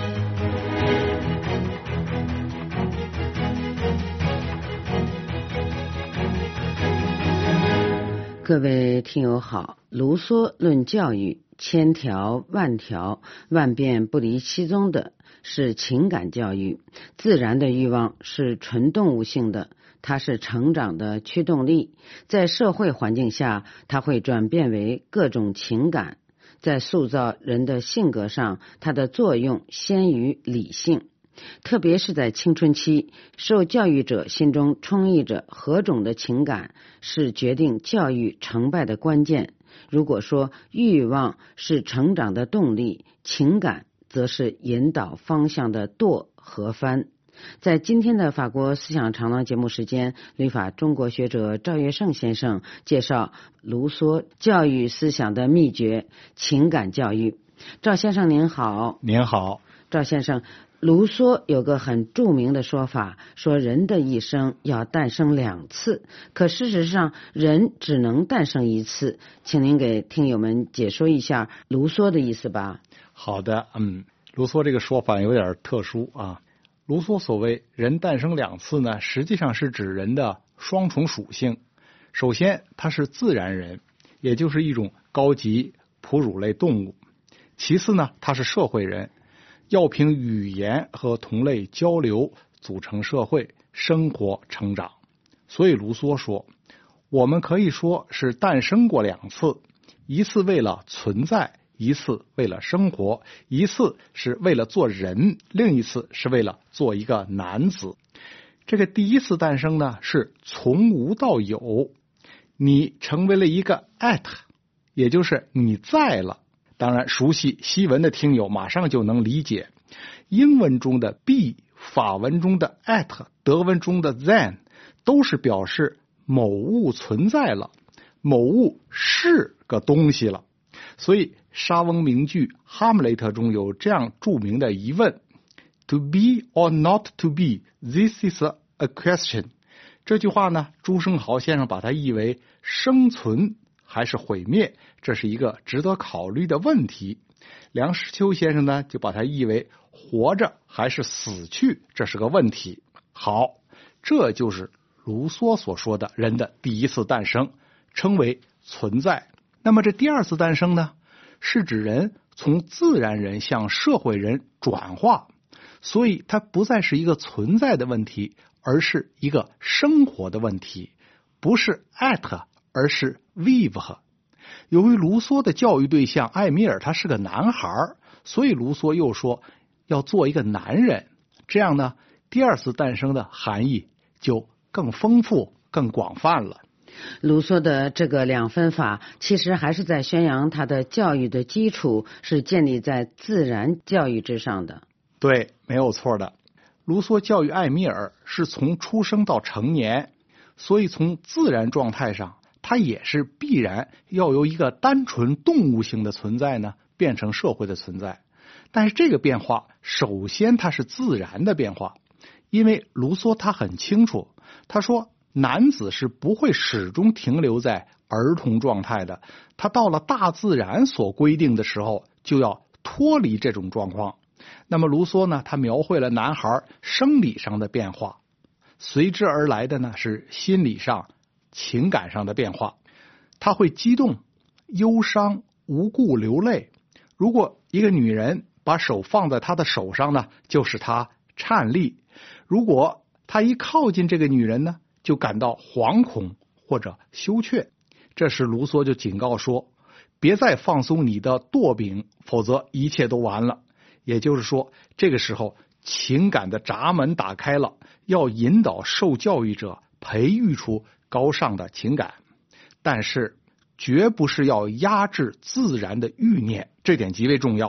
各位听友好，卢梭论教育，千条万条，万变不离其宗的是情感教育。自然的欲望是纯动物性的，它是成长的驱动力，在社会环境下，它会转变为各种情感。在塑造人的性格上，它的作用先于理性。特别是在青春期，受教育者心中充溢着何种的情感，是决定教育成败的关键。如果说欲望是成长的动力，情感则是引导方向的舵和帆。在今天的法国思想长廊节目时间，旅法中国学者赵月胜先生介绍卢梭教育思想的秘诀——情感教育。赵先生您好。 您好。 赵先生，卢梭有个很著名的说法，说人的一生要诞生两次，可事实上人只能诞生一次。请您给听友们解说一下卢梭的意思吧。 好的，嗯，卢梭这个说法有点特殊啊。卢梭所谓人诞生两次呢，实际上是指人的双重属性。首先，他是自然人，也就是一种高级哺乳类动物。其次呢，他是社会人，要凭语言和同类交流组成社会，生活成长。所以卢梭说，我们可以说是诞生过两次，一次为了存在，一次为了生活，一次是为了做人，另一次是为了做一个男子。这个第一次诞生呢，是从无到有，你成为了一个 at， 也就是你在了。当然，熟悉西文的听友马上就能理解，英文中的 be， 法文中的 at， 德文中的 then， 都是表示某物存在了，某物是个东西了。所以莎翁名剧《哈姆雷特》中有这样著名的疑问 ：To be or not to be, this is a question。这句话呢，朱生豪先生把它译为生存还是毁灭，这是一个值得考虑的问题。梁实秋先生呢，就把它译为活着还是死去，这是个问题。好，这就是卢梭所说的人的第一次诞生，称为存在。那么这第二次诞生呢，是指人从自然人向社会人转化，所以它不再是一个存在的问题，而是一个生活的问题，不是 at， 而是 vive。 由于卢梭的教育对象艾米尔他是个男孩，所以卢梭又说要做一个男人，这样呢，第二次诞生的含义就更丰富更广泛了。 卢梭的这个两分法其实还是在宣扬他的教育的基础是建立在自然教育之上的。 对，没有错的。卢梭教育艾米尔是从出生到成年，所以从自然状态上，它也是必然要由一个单纯动物性的存在呢变成社会的存在。但是这个变化首先它是自然的变化，因为卢梭他很清楚，他说男子是不会始终停留在儿童状态的，他到了大自然所规定的时候就要脱离这种状况。那么卢梭呢，他描绘了男孩生理上的变化，随之而来的呢是心理上情感上的变化。他会激动、忧伤、无故流泪。如果一个女人把手放在他的手上呢，就使他颤栗；如果他一靠近这个女人呢，就感到惶恐或者羞怯。这时卢梭就警告说，别再放松你的舵柄，否则一切都完了。也就是说，这个时候情感的闸门打开了，要引导受教育者培育出高尚的情感，但是绝不是要压制自然的欲念，这点极为重要。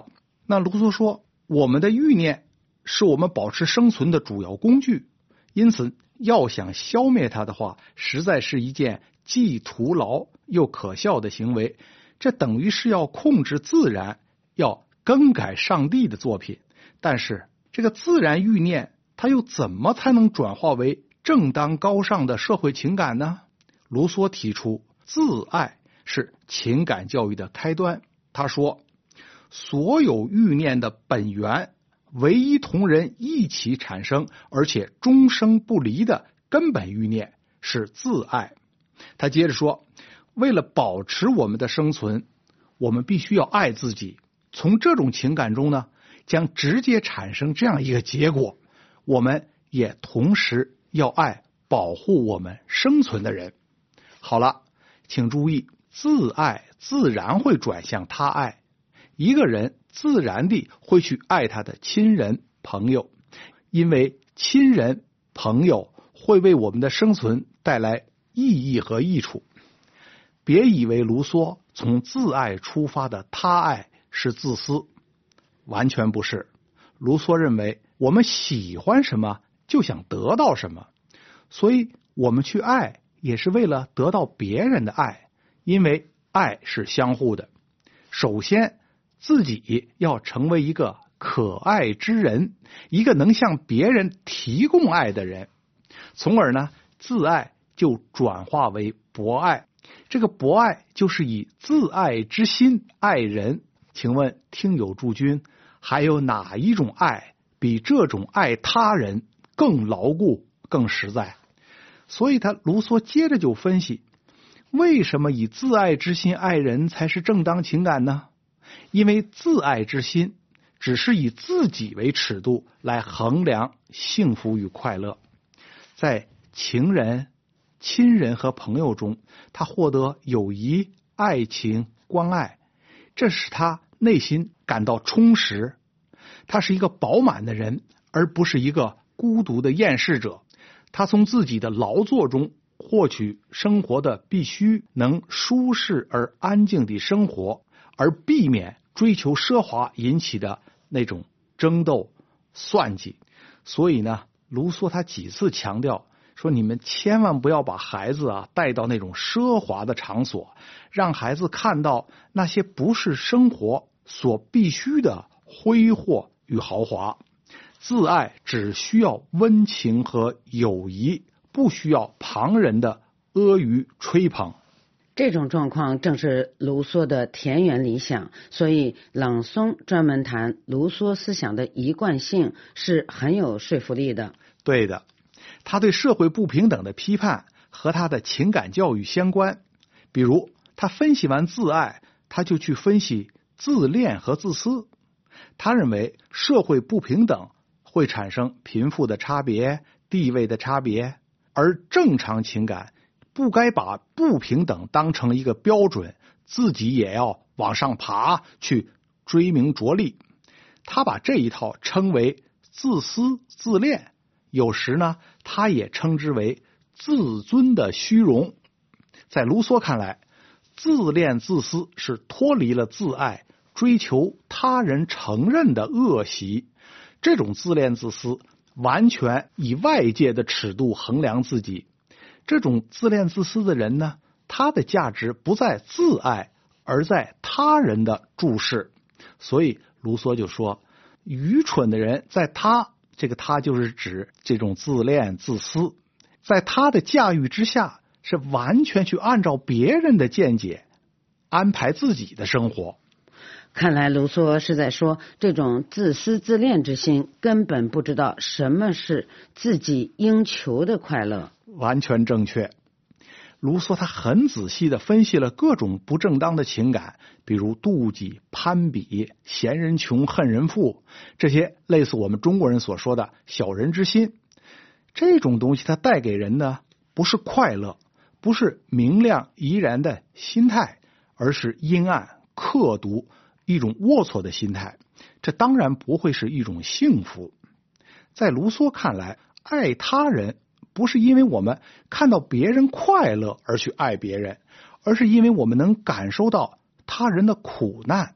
那卢梭说，我们的欲念是我们保持生存的主要工具，因此要想消灭它的话，实在是一件既徒劳又可笑的行为。这等于是要控制自然，要更改上帝的作品。但是这个自然欲念，它又怎么才能转化为正当高尚的社会情感呢？卢梭提出，自爱是情感教育的开端。他说，所有欲念的本源，唯一同人一起产生而且终生不离的根本欲念是自爱。他接着说，为了保持我们的生存，我们必须要爱自己。从这种情感中呢，将直接产生这样一个结果，我们也同时要爱保护我们生存的人。好了，请注意，自爱自然会转向他爱。一个人自然地会去爱他的亲人朋友，因为亲人朋友会为我们的生存带来意义和益处。别以为卢梭从自爱出发的他爱是自私，完全不是。卢梭认为，我们喜欢什么就想得到什么，所以我们去爱也是为了得到别人的爱，因为爱是相互的。首先自己要成为一个可爱之人，一个能向别人提供爱的人，从而呢，自爱就转化为博爱。这个博爱就是以自爱之心爱人。请问听友诸君，还有哪一种爱比这种爱他人更牢固更实在？所以他卢梭接着就分析，为什么以自爱之心爱人才是正当情感呢？因为自爱之心只是以自己为尺度来衡量幸福与快乐。在情人、亲人和朋友中，他获得友谊、爱情、关爱，这使他内心感到充实。他是一个饱满的人，而不是一个孤独的厌世者。他从自己的劳作中获取生活的必须，能舒适而安静地生活，而避免追求奢华引起的那种争斗、算计。所以呢，卢梭他几次强调说，你们千万不要把孩子啊带到那种奢华的场所，让孩子看到那些不是生活所必须的挥霍与豪华。自爱只需要温情和友谊，不需要旁人的阿谀吹捧。 这种状况正是卢梭的田园理想，所以朗松专门谈卢梭思想的一贯性是很有说服力的。 对的，他对社会不平等的批判和他的情感教育相关。比如他分析完自爱，他就去分析自恋和自私。他认为社会不平等会产生贫富的差别、地位的差别，而正常情感不该把不平等当成一个标准，自己也要往上爬去追名逐利。他把这一套称为自私自恋，有时呢，他也称之为自尊的虚荣。在卢梭看来，自恋自私是脱离了自爱，追求他人承认的恶习。这种自恋自私完全以外界的尺度衡量自己。这种自恋自私的人呢，他的价值不在自爱，而在他人的注视。所以卢梭就说，愚蠢的人在他，这个他就是指这种自恋自私，在他的驾驭之下，是完全去按照别人的见解安排自己的生活。 看来卢梭是在说，这种自私自恋之心根本不知道什么是自己应求的快乐。 完全正确。卢梭他很仔细地分析了各种不正当的情感，比如妒忌、攀比、嫌人穷恨人富，这些类似我们中国人所说的小人之心。这种东西它带给人的不是快乐，不是明亮怡然的心态，而是阴暗刻毒，一种龌龊的心态。这当然不会是一种幸福。在卢梭看来，爱他人不是因为我们看到别人快乐而去爱别人，而是因为我们能感受到他人的苦难。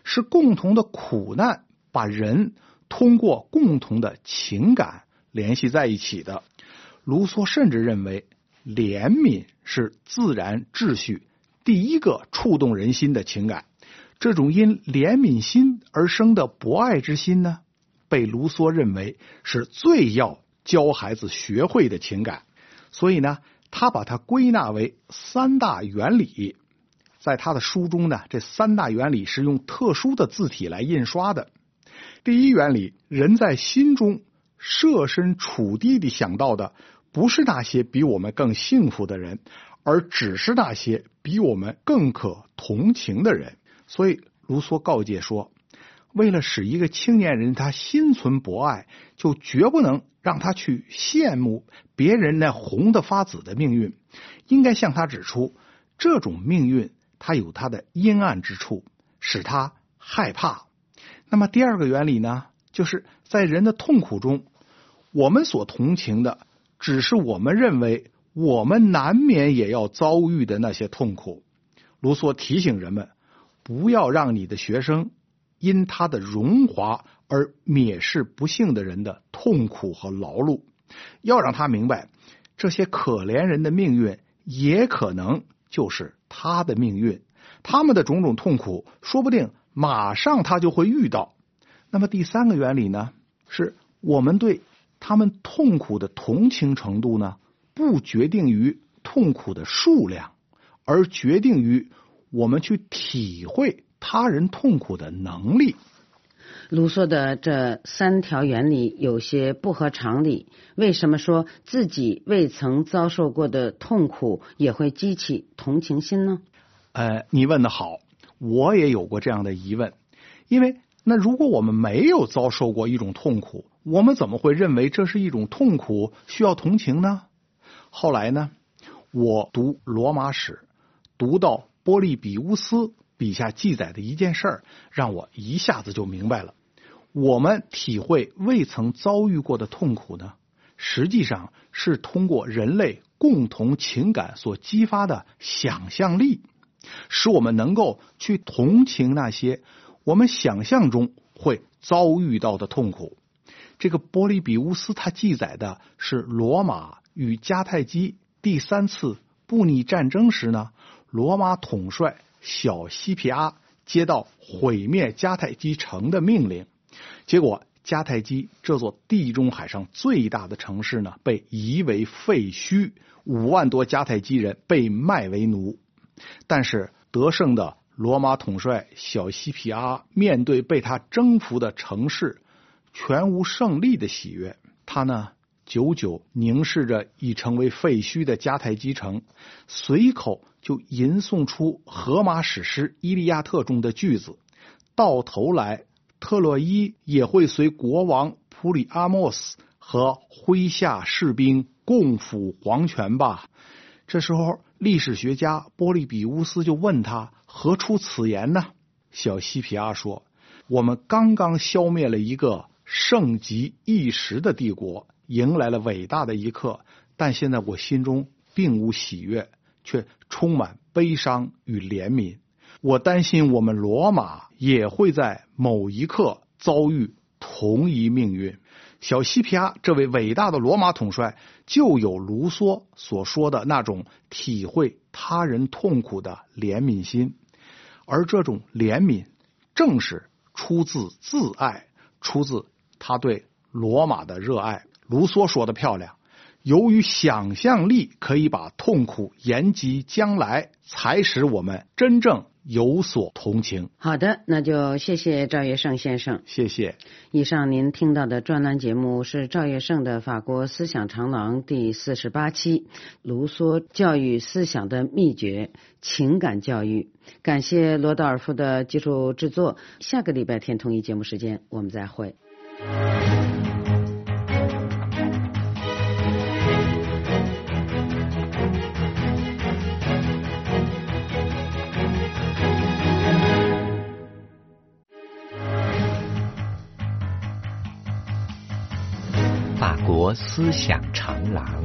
是共同的苦难把人通过共同的情感联系在一起的。卢梭甚至认为，怜悯是自然秩序第一个触动人心的情感。这种因怜悯心而生的博爱之心呢，被卢梭认为是最要教孩子学会的情感。所以呢，他把它归纳为三大原理。在他的书中呢，这三大原理是用特殊的字体来印刷的。第一原理，人在心中设身处地地想到的不是那些比我们更幸福的人，而只是那些比我们更可同情的人。所以卢梭告诫说，为了使一个青年人他心存博爱，就绝不能让他去羡慕别人那红得发紫的命运，应该向他指出，这种命运它有它的阴暗之处，使他害怕。那么第二个原理呢，就是在人的痛苦中，我们所同情的只是我们认为我们难免也要遭遇的那些痛苦。卢梭提醒人们，不要让你的学生因他的荣华而蔑视不幸的人的痛苦和劳碌，要让他明白，这些可怜人的命运也可能就是他的命运，他们的种种痛苦说不定马上他就会遇到。那么第三个原理呢，是我们对他们痛苦的同情程度呢，不决定于痛苦的数量，而决定于我们去体会他人痛苦的能力。 卢梭的这三条原理有些不合常理，为什么说自己未曾遭受过的痛苦也会激起同情心呢？ 呃，你问得好，我也有过这样的疑问。因为那如果我们没有遭受过一种痛苦，我们怎么会认为这是一种痛苦需要同情呢？后来呢，我读罗马史，读到波利比乌斯笔下记载的一件事儿，让我一下子就明白了。我们体会未曾遭遇过的痛苦呢，实际上是通过人类共同情感所激发的想象力，使我们能够去同情那些我们想象中会遭遇到的痛苦。这个波利比乌斯他记载的是罗马与迦太基第三次布匿战争时呢，罗马统帅小西皮阿接到毁灭迦太基城的命令，结果迦太基这座地中海上最大的城市呢，被夷为废墟，五万多迦太基人被卖为奴。但是得胜的罗马统帅小西皮阿面对被他征服的城市全无胜利的喜悦，他呢久久凝视着已成为废墟的迦太基城，随口就吟诵出荷马史诗《伊利亚特》中的句子，到头来特洛伊也会随国王普里阿莫斯和麾下士兵共赴黄泉吧。这时候历史学家波利比乌斯就问他，何出此言呢？小西皮阿说，我们刚刚消灭了一个盛极一时的帝国，迎来了伟大的一刻，但现在我心中并无喜悦，却充满悲伤与怜悯。我担心我们罗马也会在某一刻遭遇同一命运。小西皮阿这位伟大的罗马统帅就有卢梭所说的那种体会他人痛苦的怜悯心，而这种怜悯正是出自自爱，出自他对罗马的热爱。卢梭说的漂亮，由于想象力可以把痛苦延及将来，才使我们真正有所同情。 好的，那就谢谢赵月胜先生。 谢谢。 以上您听到的专栏节目是赵月胜的法国思想长廊第四十八期，卢梭教育思想的秘诀，情感教育。感谢罗道尔夫的技术制作。下个礼拜天同一节目时间我们再会。 法国思想长廊。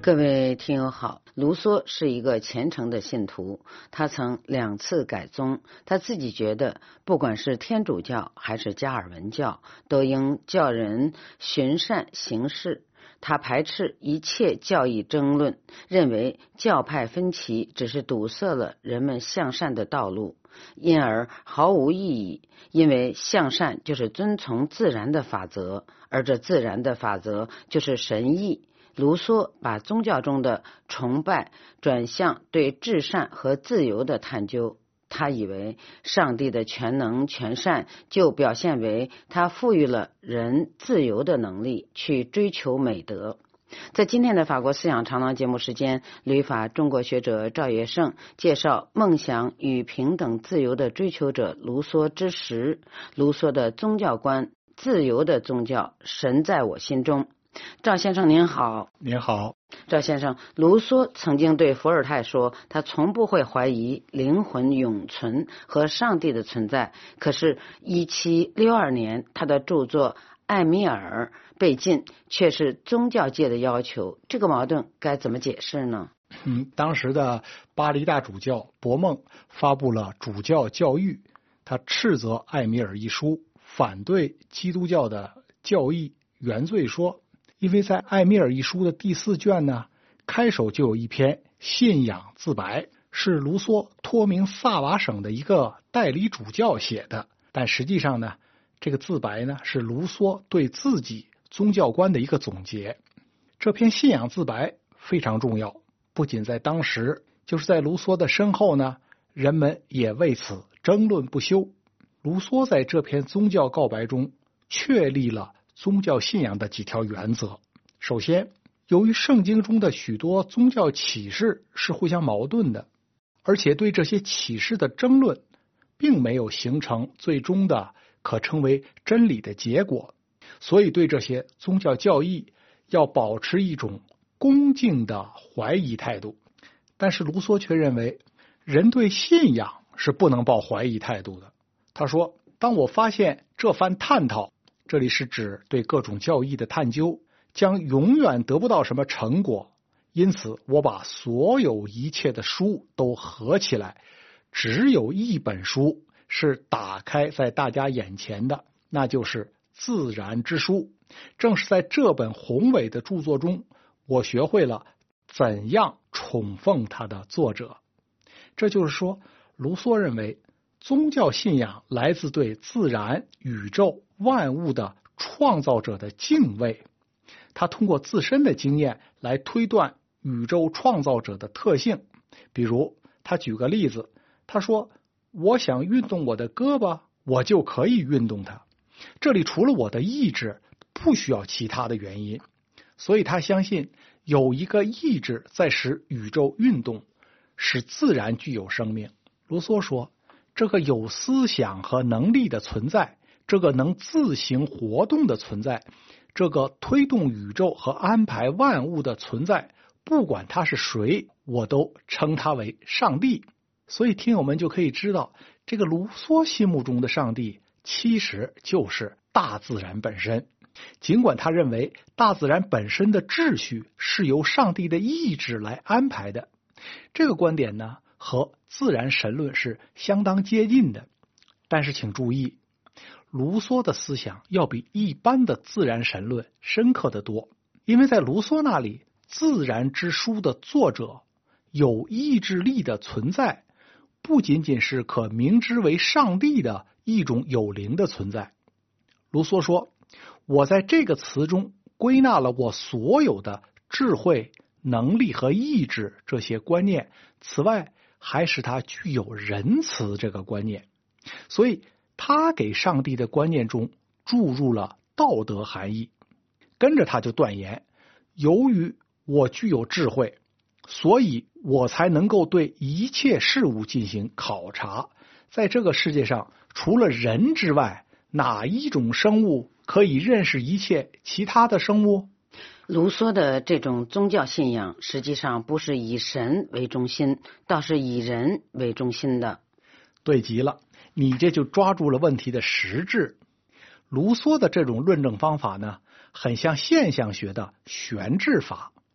各位听友好，卢梭是一个虔诚的信徒，他曾两次改宗，他自己觉得不管是天主教还是加尔文教，都应教人循善行事。他排斥一切教义争论，认为教派分歧只是堵塞了人们向善的道路，因而毫无意义，因为向善就是遵从自然的法则，而这自然的法则就是神意。卢梭把宗教中的崇拜转向对至善和自由的探究，他以为上帝的全能全善就表现为他赋予了人自由的能力去追求美德。在今天的法国思想长廊节目时间，旅法中国学者赵业胜介绍梦想与平等自由的追求者卢梭之时，卢梭的宗教观，自由的宗教，神在我心中。赵先生您好。 您好。 赵先生，卢梭曾经对伏尔泰说，他从不会怀疑灵魂永存和上帝的存在。可是一七六二年他的著作《艾米尔》被禁，却是宗教界的要求，这个矛盾该怎么解释呢？ 嗯，当时的巴黎大主教博梦发布了主教教谕，他斥责《艾米尔》一书，反对基督教的教义原罪，说因为在《艾米尔》一书的第四卷呢，开首就有一篇信仰自白，是卢梭托名萨瓦省的一个代理主教写的，但实际上呢，这个自白呢是卢梭对自己宗教观的一个总结。这篇信仰自白非常重要，不仅在当时，就是在卢梭的身后呢，人们也为此争论不休。卢梭在这篇宗教告白中确立了宗教信仰的几条原则。首先，由于圣经中的许多宗教启示是互相矛盾的，而且对这些启示的争论并没有形成最终的可称为真理的结果，所以对这些宗教教义要保持一种恭敬的怀疑态度。但是卢梭却认为，人对信仰是不能抱怀疑态度的。他说，当我发现这番探讨，这里是指对各种教义的探究，将永远得不到什么成果，因此我把所有一切的书都合起来，只有一本书是打开在大家眼前的，那就是自然之书。正是在这本宏伟的著作中，我学会了怎样宠奉它的作者。这就是说，卢梭认为宗教信仰来自对自然、宇宙、万物的创造者的敬畏，他通过自身的经验来推断宇宙创造者的特性。比如他举个例子，他说，我想运动我的胳膊，我就可以运动它，这里除了我的意志，不需要其他的原因。所以他相信有一个意志在使宇宙运动，使自然具有生命。卢梭说，这个有思想和能力的存在，这个能自行活动的存在，这个推动宇宙和安排万物的存在，不管他是谁，我都称他为上帝。所以听友们就可以知道，这个卢梭心目中的上帝其实就是大自然本身。尽管他认为大自然本身的秩序是由上帝的意志来安排的，这个观点呢和自然神论是相当接近的。但是请注意，卢梭的思想要比一般的自然神论深刻得多，因为在卢梭那里，自然之书的作者有意志力的存在，不仅仅是可明之为上帝的一种有灵的存在。卢梭说，我在这个词中归纳了我所有的智慧、能力和意志这些观念，此外还使它具有仁慈这个观念。所以他给上帝的观念中注入了道德含义。跟着他就断言，由于我具有智慧，所以我才能够对一切事物进行考察。在这个世界上，除了人之外，哪一种生物可以认识一切其他的生物？ 卢梭的这种宗教信仰实际上不是以神为中心，倒是以人为中心的。 对极了，你这就抓住了问题的实质。卢梭的这种论证方法呢，很像现象学的悬置法。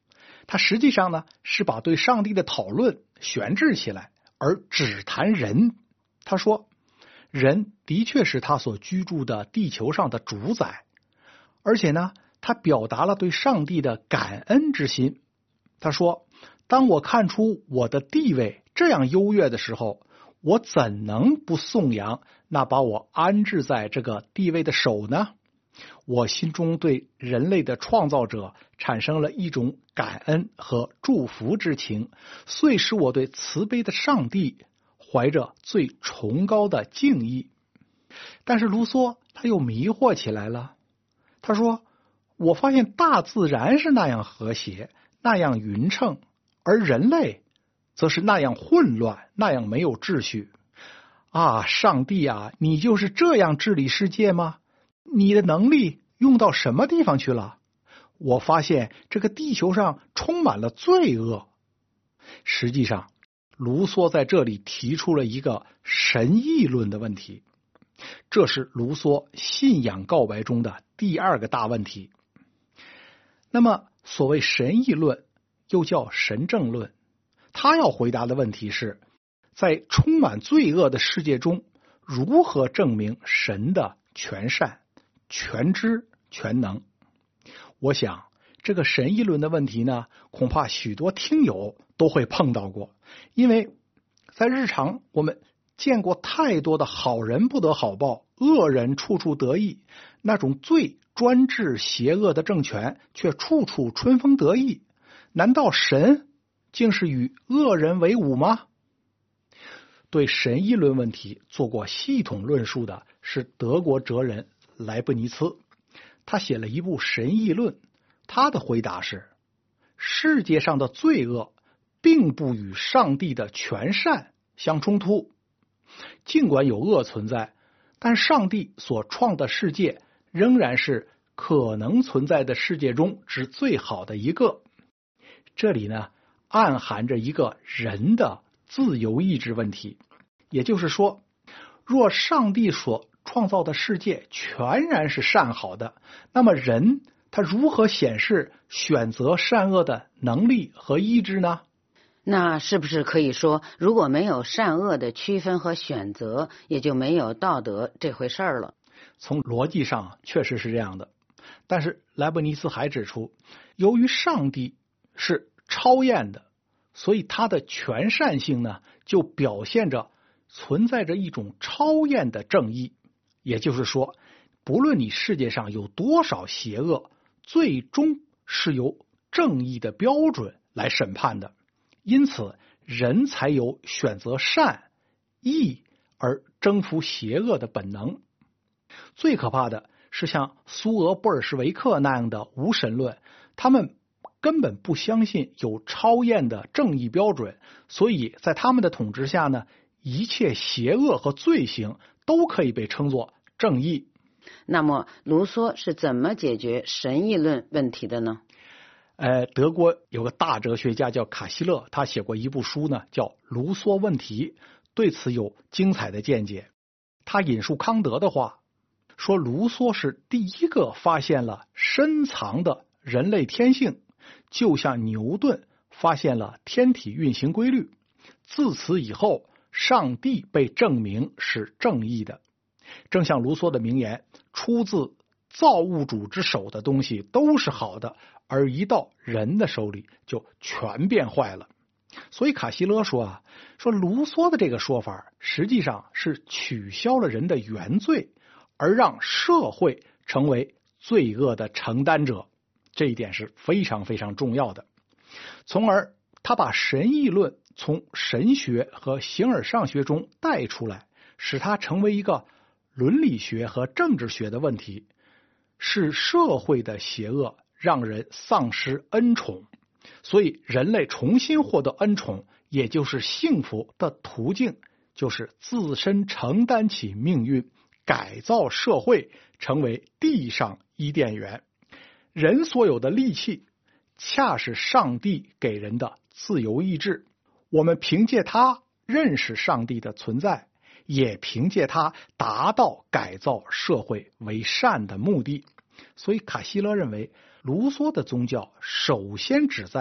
他实际上呢是把对上帝的讨论悬置起来，而只谈人。他说，人的确是他所居住的地球上的主宰，而且呢，他表达了对上帝的感恩之心。他说，当我看出我的地位这样优越的时候，我怎能不颂扬那把我安置在这个地位的手呢？我心中对人类的创造者产生了一种感恩和祝福之情，遂使我对慈悲的上帝怀着最崇高的敬意。但是卢梭他又迷惑起来了。他说，我发现大自然是那样和谐，那样匀称，而人类则是那样混乱，那样没有秩序。啊，上帝啊，你就是这样治理世界吗？你的能力用到什么地方去了？我发现这个地球上充满了罪恶。实际上，卢梭在这里提出了一个神议论的问题，这是卢梭信仰告白中的第二个大问题。那么，所谓神议论又叫神证论，他要回答的问题是，在充满罪恶的世界中，如何证明神的全善、全知、全能？我想这个神议论的问题呢，恐怕许多听友都会碰到过，因为在日常我们见过太多的好人不得好报，恶人处处得意，那种最专制邪恶的政权却处处春风得意。难道神竟是与恶人为伍吗？对神议论问题做过系统论述的是德国哲人莱布尼茨，他写了一部神议论。他的回答是，世界上的罪恶并不与上帝的全善相冲突，尽管有恶存在，但上帝所创的世界仍然是可能存在的世界中之最好的一个。这里呢，暗含着一个人的自由意志问题，也就是说，若上帝所创造的世界全然是善好的，那么人他如何显示选择善恶的能力和意志呢？ 那是不是可以说，如果没有善恶的区分和选择，也就没有道德这回事儿了？ 从逻辑上确实是这样的，但是莱布尼茨还指出，由于上帝是超验的，所以它的全善性呢，就表现着存在着一种超验的正义。也就是说，不论你世界上有多少邪恶，最终是由正义的标准来审判的。因此，人才有选择善、义而征服邪恶的本能。最可怕的是像苏俄布尔什维克那样的无神论，他们根本不相信有超验的正义标准，所以在他们的统治下呢，一切邪恶和罪行都可以被称作正义。 那么卢梭是怎么解决神议论问题的呢？ 呃，德国有个大哲学家叫卡希勒，他写过一部书呢，叫《卢梭问题》，对此有精彩的见解。他引述康德的话，说卢梭是第一个发现了深藏的人类天性，就像牛顿发现了天体运行规律。自此以后，上帝被证明是正义的。正像卢梭的名言，出自造物主之手的东西都是好的，而一到人的手里就全变坏了。所以卡希勒说啊，说卢梭的这个说法实际上是取消了人的原罪，而让社会成为罪恶的承担者，这一点是非常非常重要的。从而他把神议论从神学和形而上学中带出来，使它成为一个伦理学和政治学的问题，是社会的邪恶让人丧失恩宠，所以人类重新获得恩宠，也就是幸福的途径，就是自身承担起命运，改造社会，成为地上伊甸园。人所有的利器，恰是上帝给人的自由意志，我们凭借它认识上帝的存在，也凭借它达到改造社会为善的目的。所以卡希勒认为，卢梭的宗教首先旨在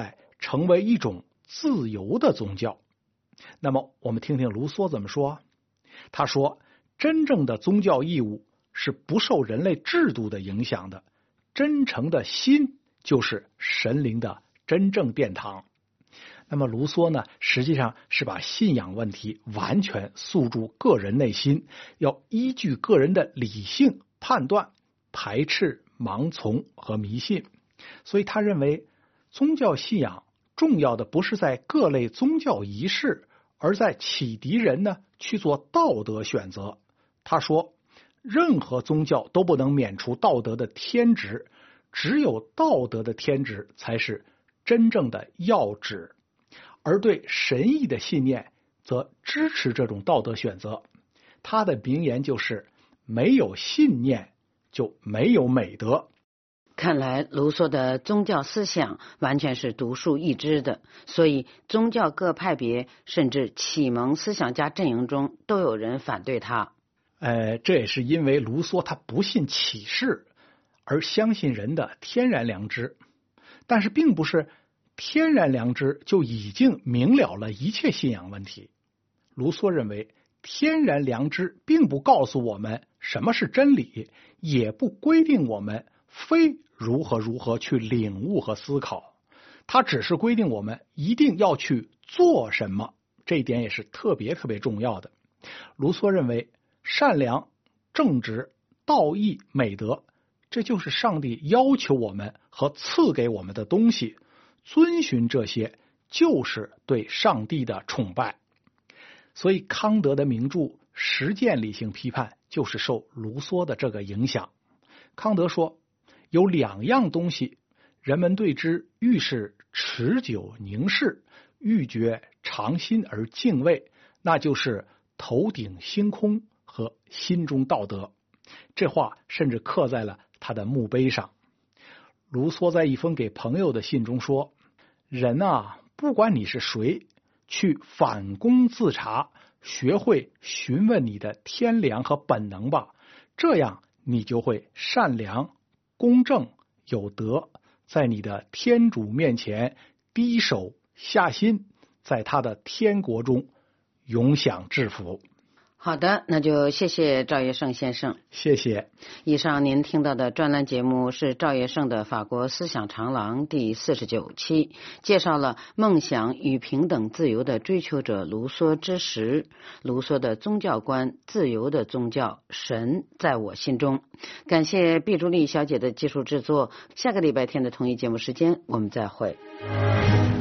成为一种自由的宗教。那么我们听听卢梭怎么说。他说，真正的宗教义务是不受人类制度的影响的，真诚的心就是神灵的真正殿堂。那么卢梭呢，实际上是把信仰问题完全诉诸个人内心，要依据个人的理性判断，排斥盲从和迷信。所以他认为，宗教信仰重要的不是在各类宗教仪式，而在启迪人呢去做道德选择。他说，任何宗教都不能免除道德的天职，只有道德的天职才是真正的要旨。而对神意的信念则支持这种道德选择。他的名言就是，没有信念就没有美德。 看来卢梭的宗教思想完全是独树一帜的，所以宗教各派别甚至启蒙思想家阵营中都有人反对他。 呃，这也是因为卢梭他不信启示，而相信人的天然良知。但是并不是天然良知就已经明了了一切信仰问题。卢梭认为，天然良知并不告诉我们什么是真理，也不规定我们非如何如何去领悟和思考，它只是规定我们一定要去做什么，这一点也是特别特别重要的。卢梭认为，善良、正直、道义、美德，这就是上帝要求我们和赐给我们的东西，遵循这些就是对上帝的崇拜。所以康德的名著《实践理性批判》就是受卢梭的这个影响。康德说，有两样东西，人们对之愈是持久凝视，愈觉常心而敬畏，那就是头顶星空和心中道德。这话甚至刻在了他的墓碑上。卢梭在一封给朋友的信中说，人啊，不管你是谁，去反躬自察，学会询问你的天良和本能吧，这样你就会善良、公正、有德，在你的天主面前低手下心，在他的天国中永享至福。 好的，那就谢谢赵业胜先生。 谢谢。 以上您听到的专栏节目是赵业胜的法国思想长廊第四十九期，介绍了梦想与平等自由的追求者卢梭之时，卢梭的宗教观，自由的宗教，神在我心中。感谢毕竹丽小姐的技术制作，下个礼拜天的同一节目时间我们再会。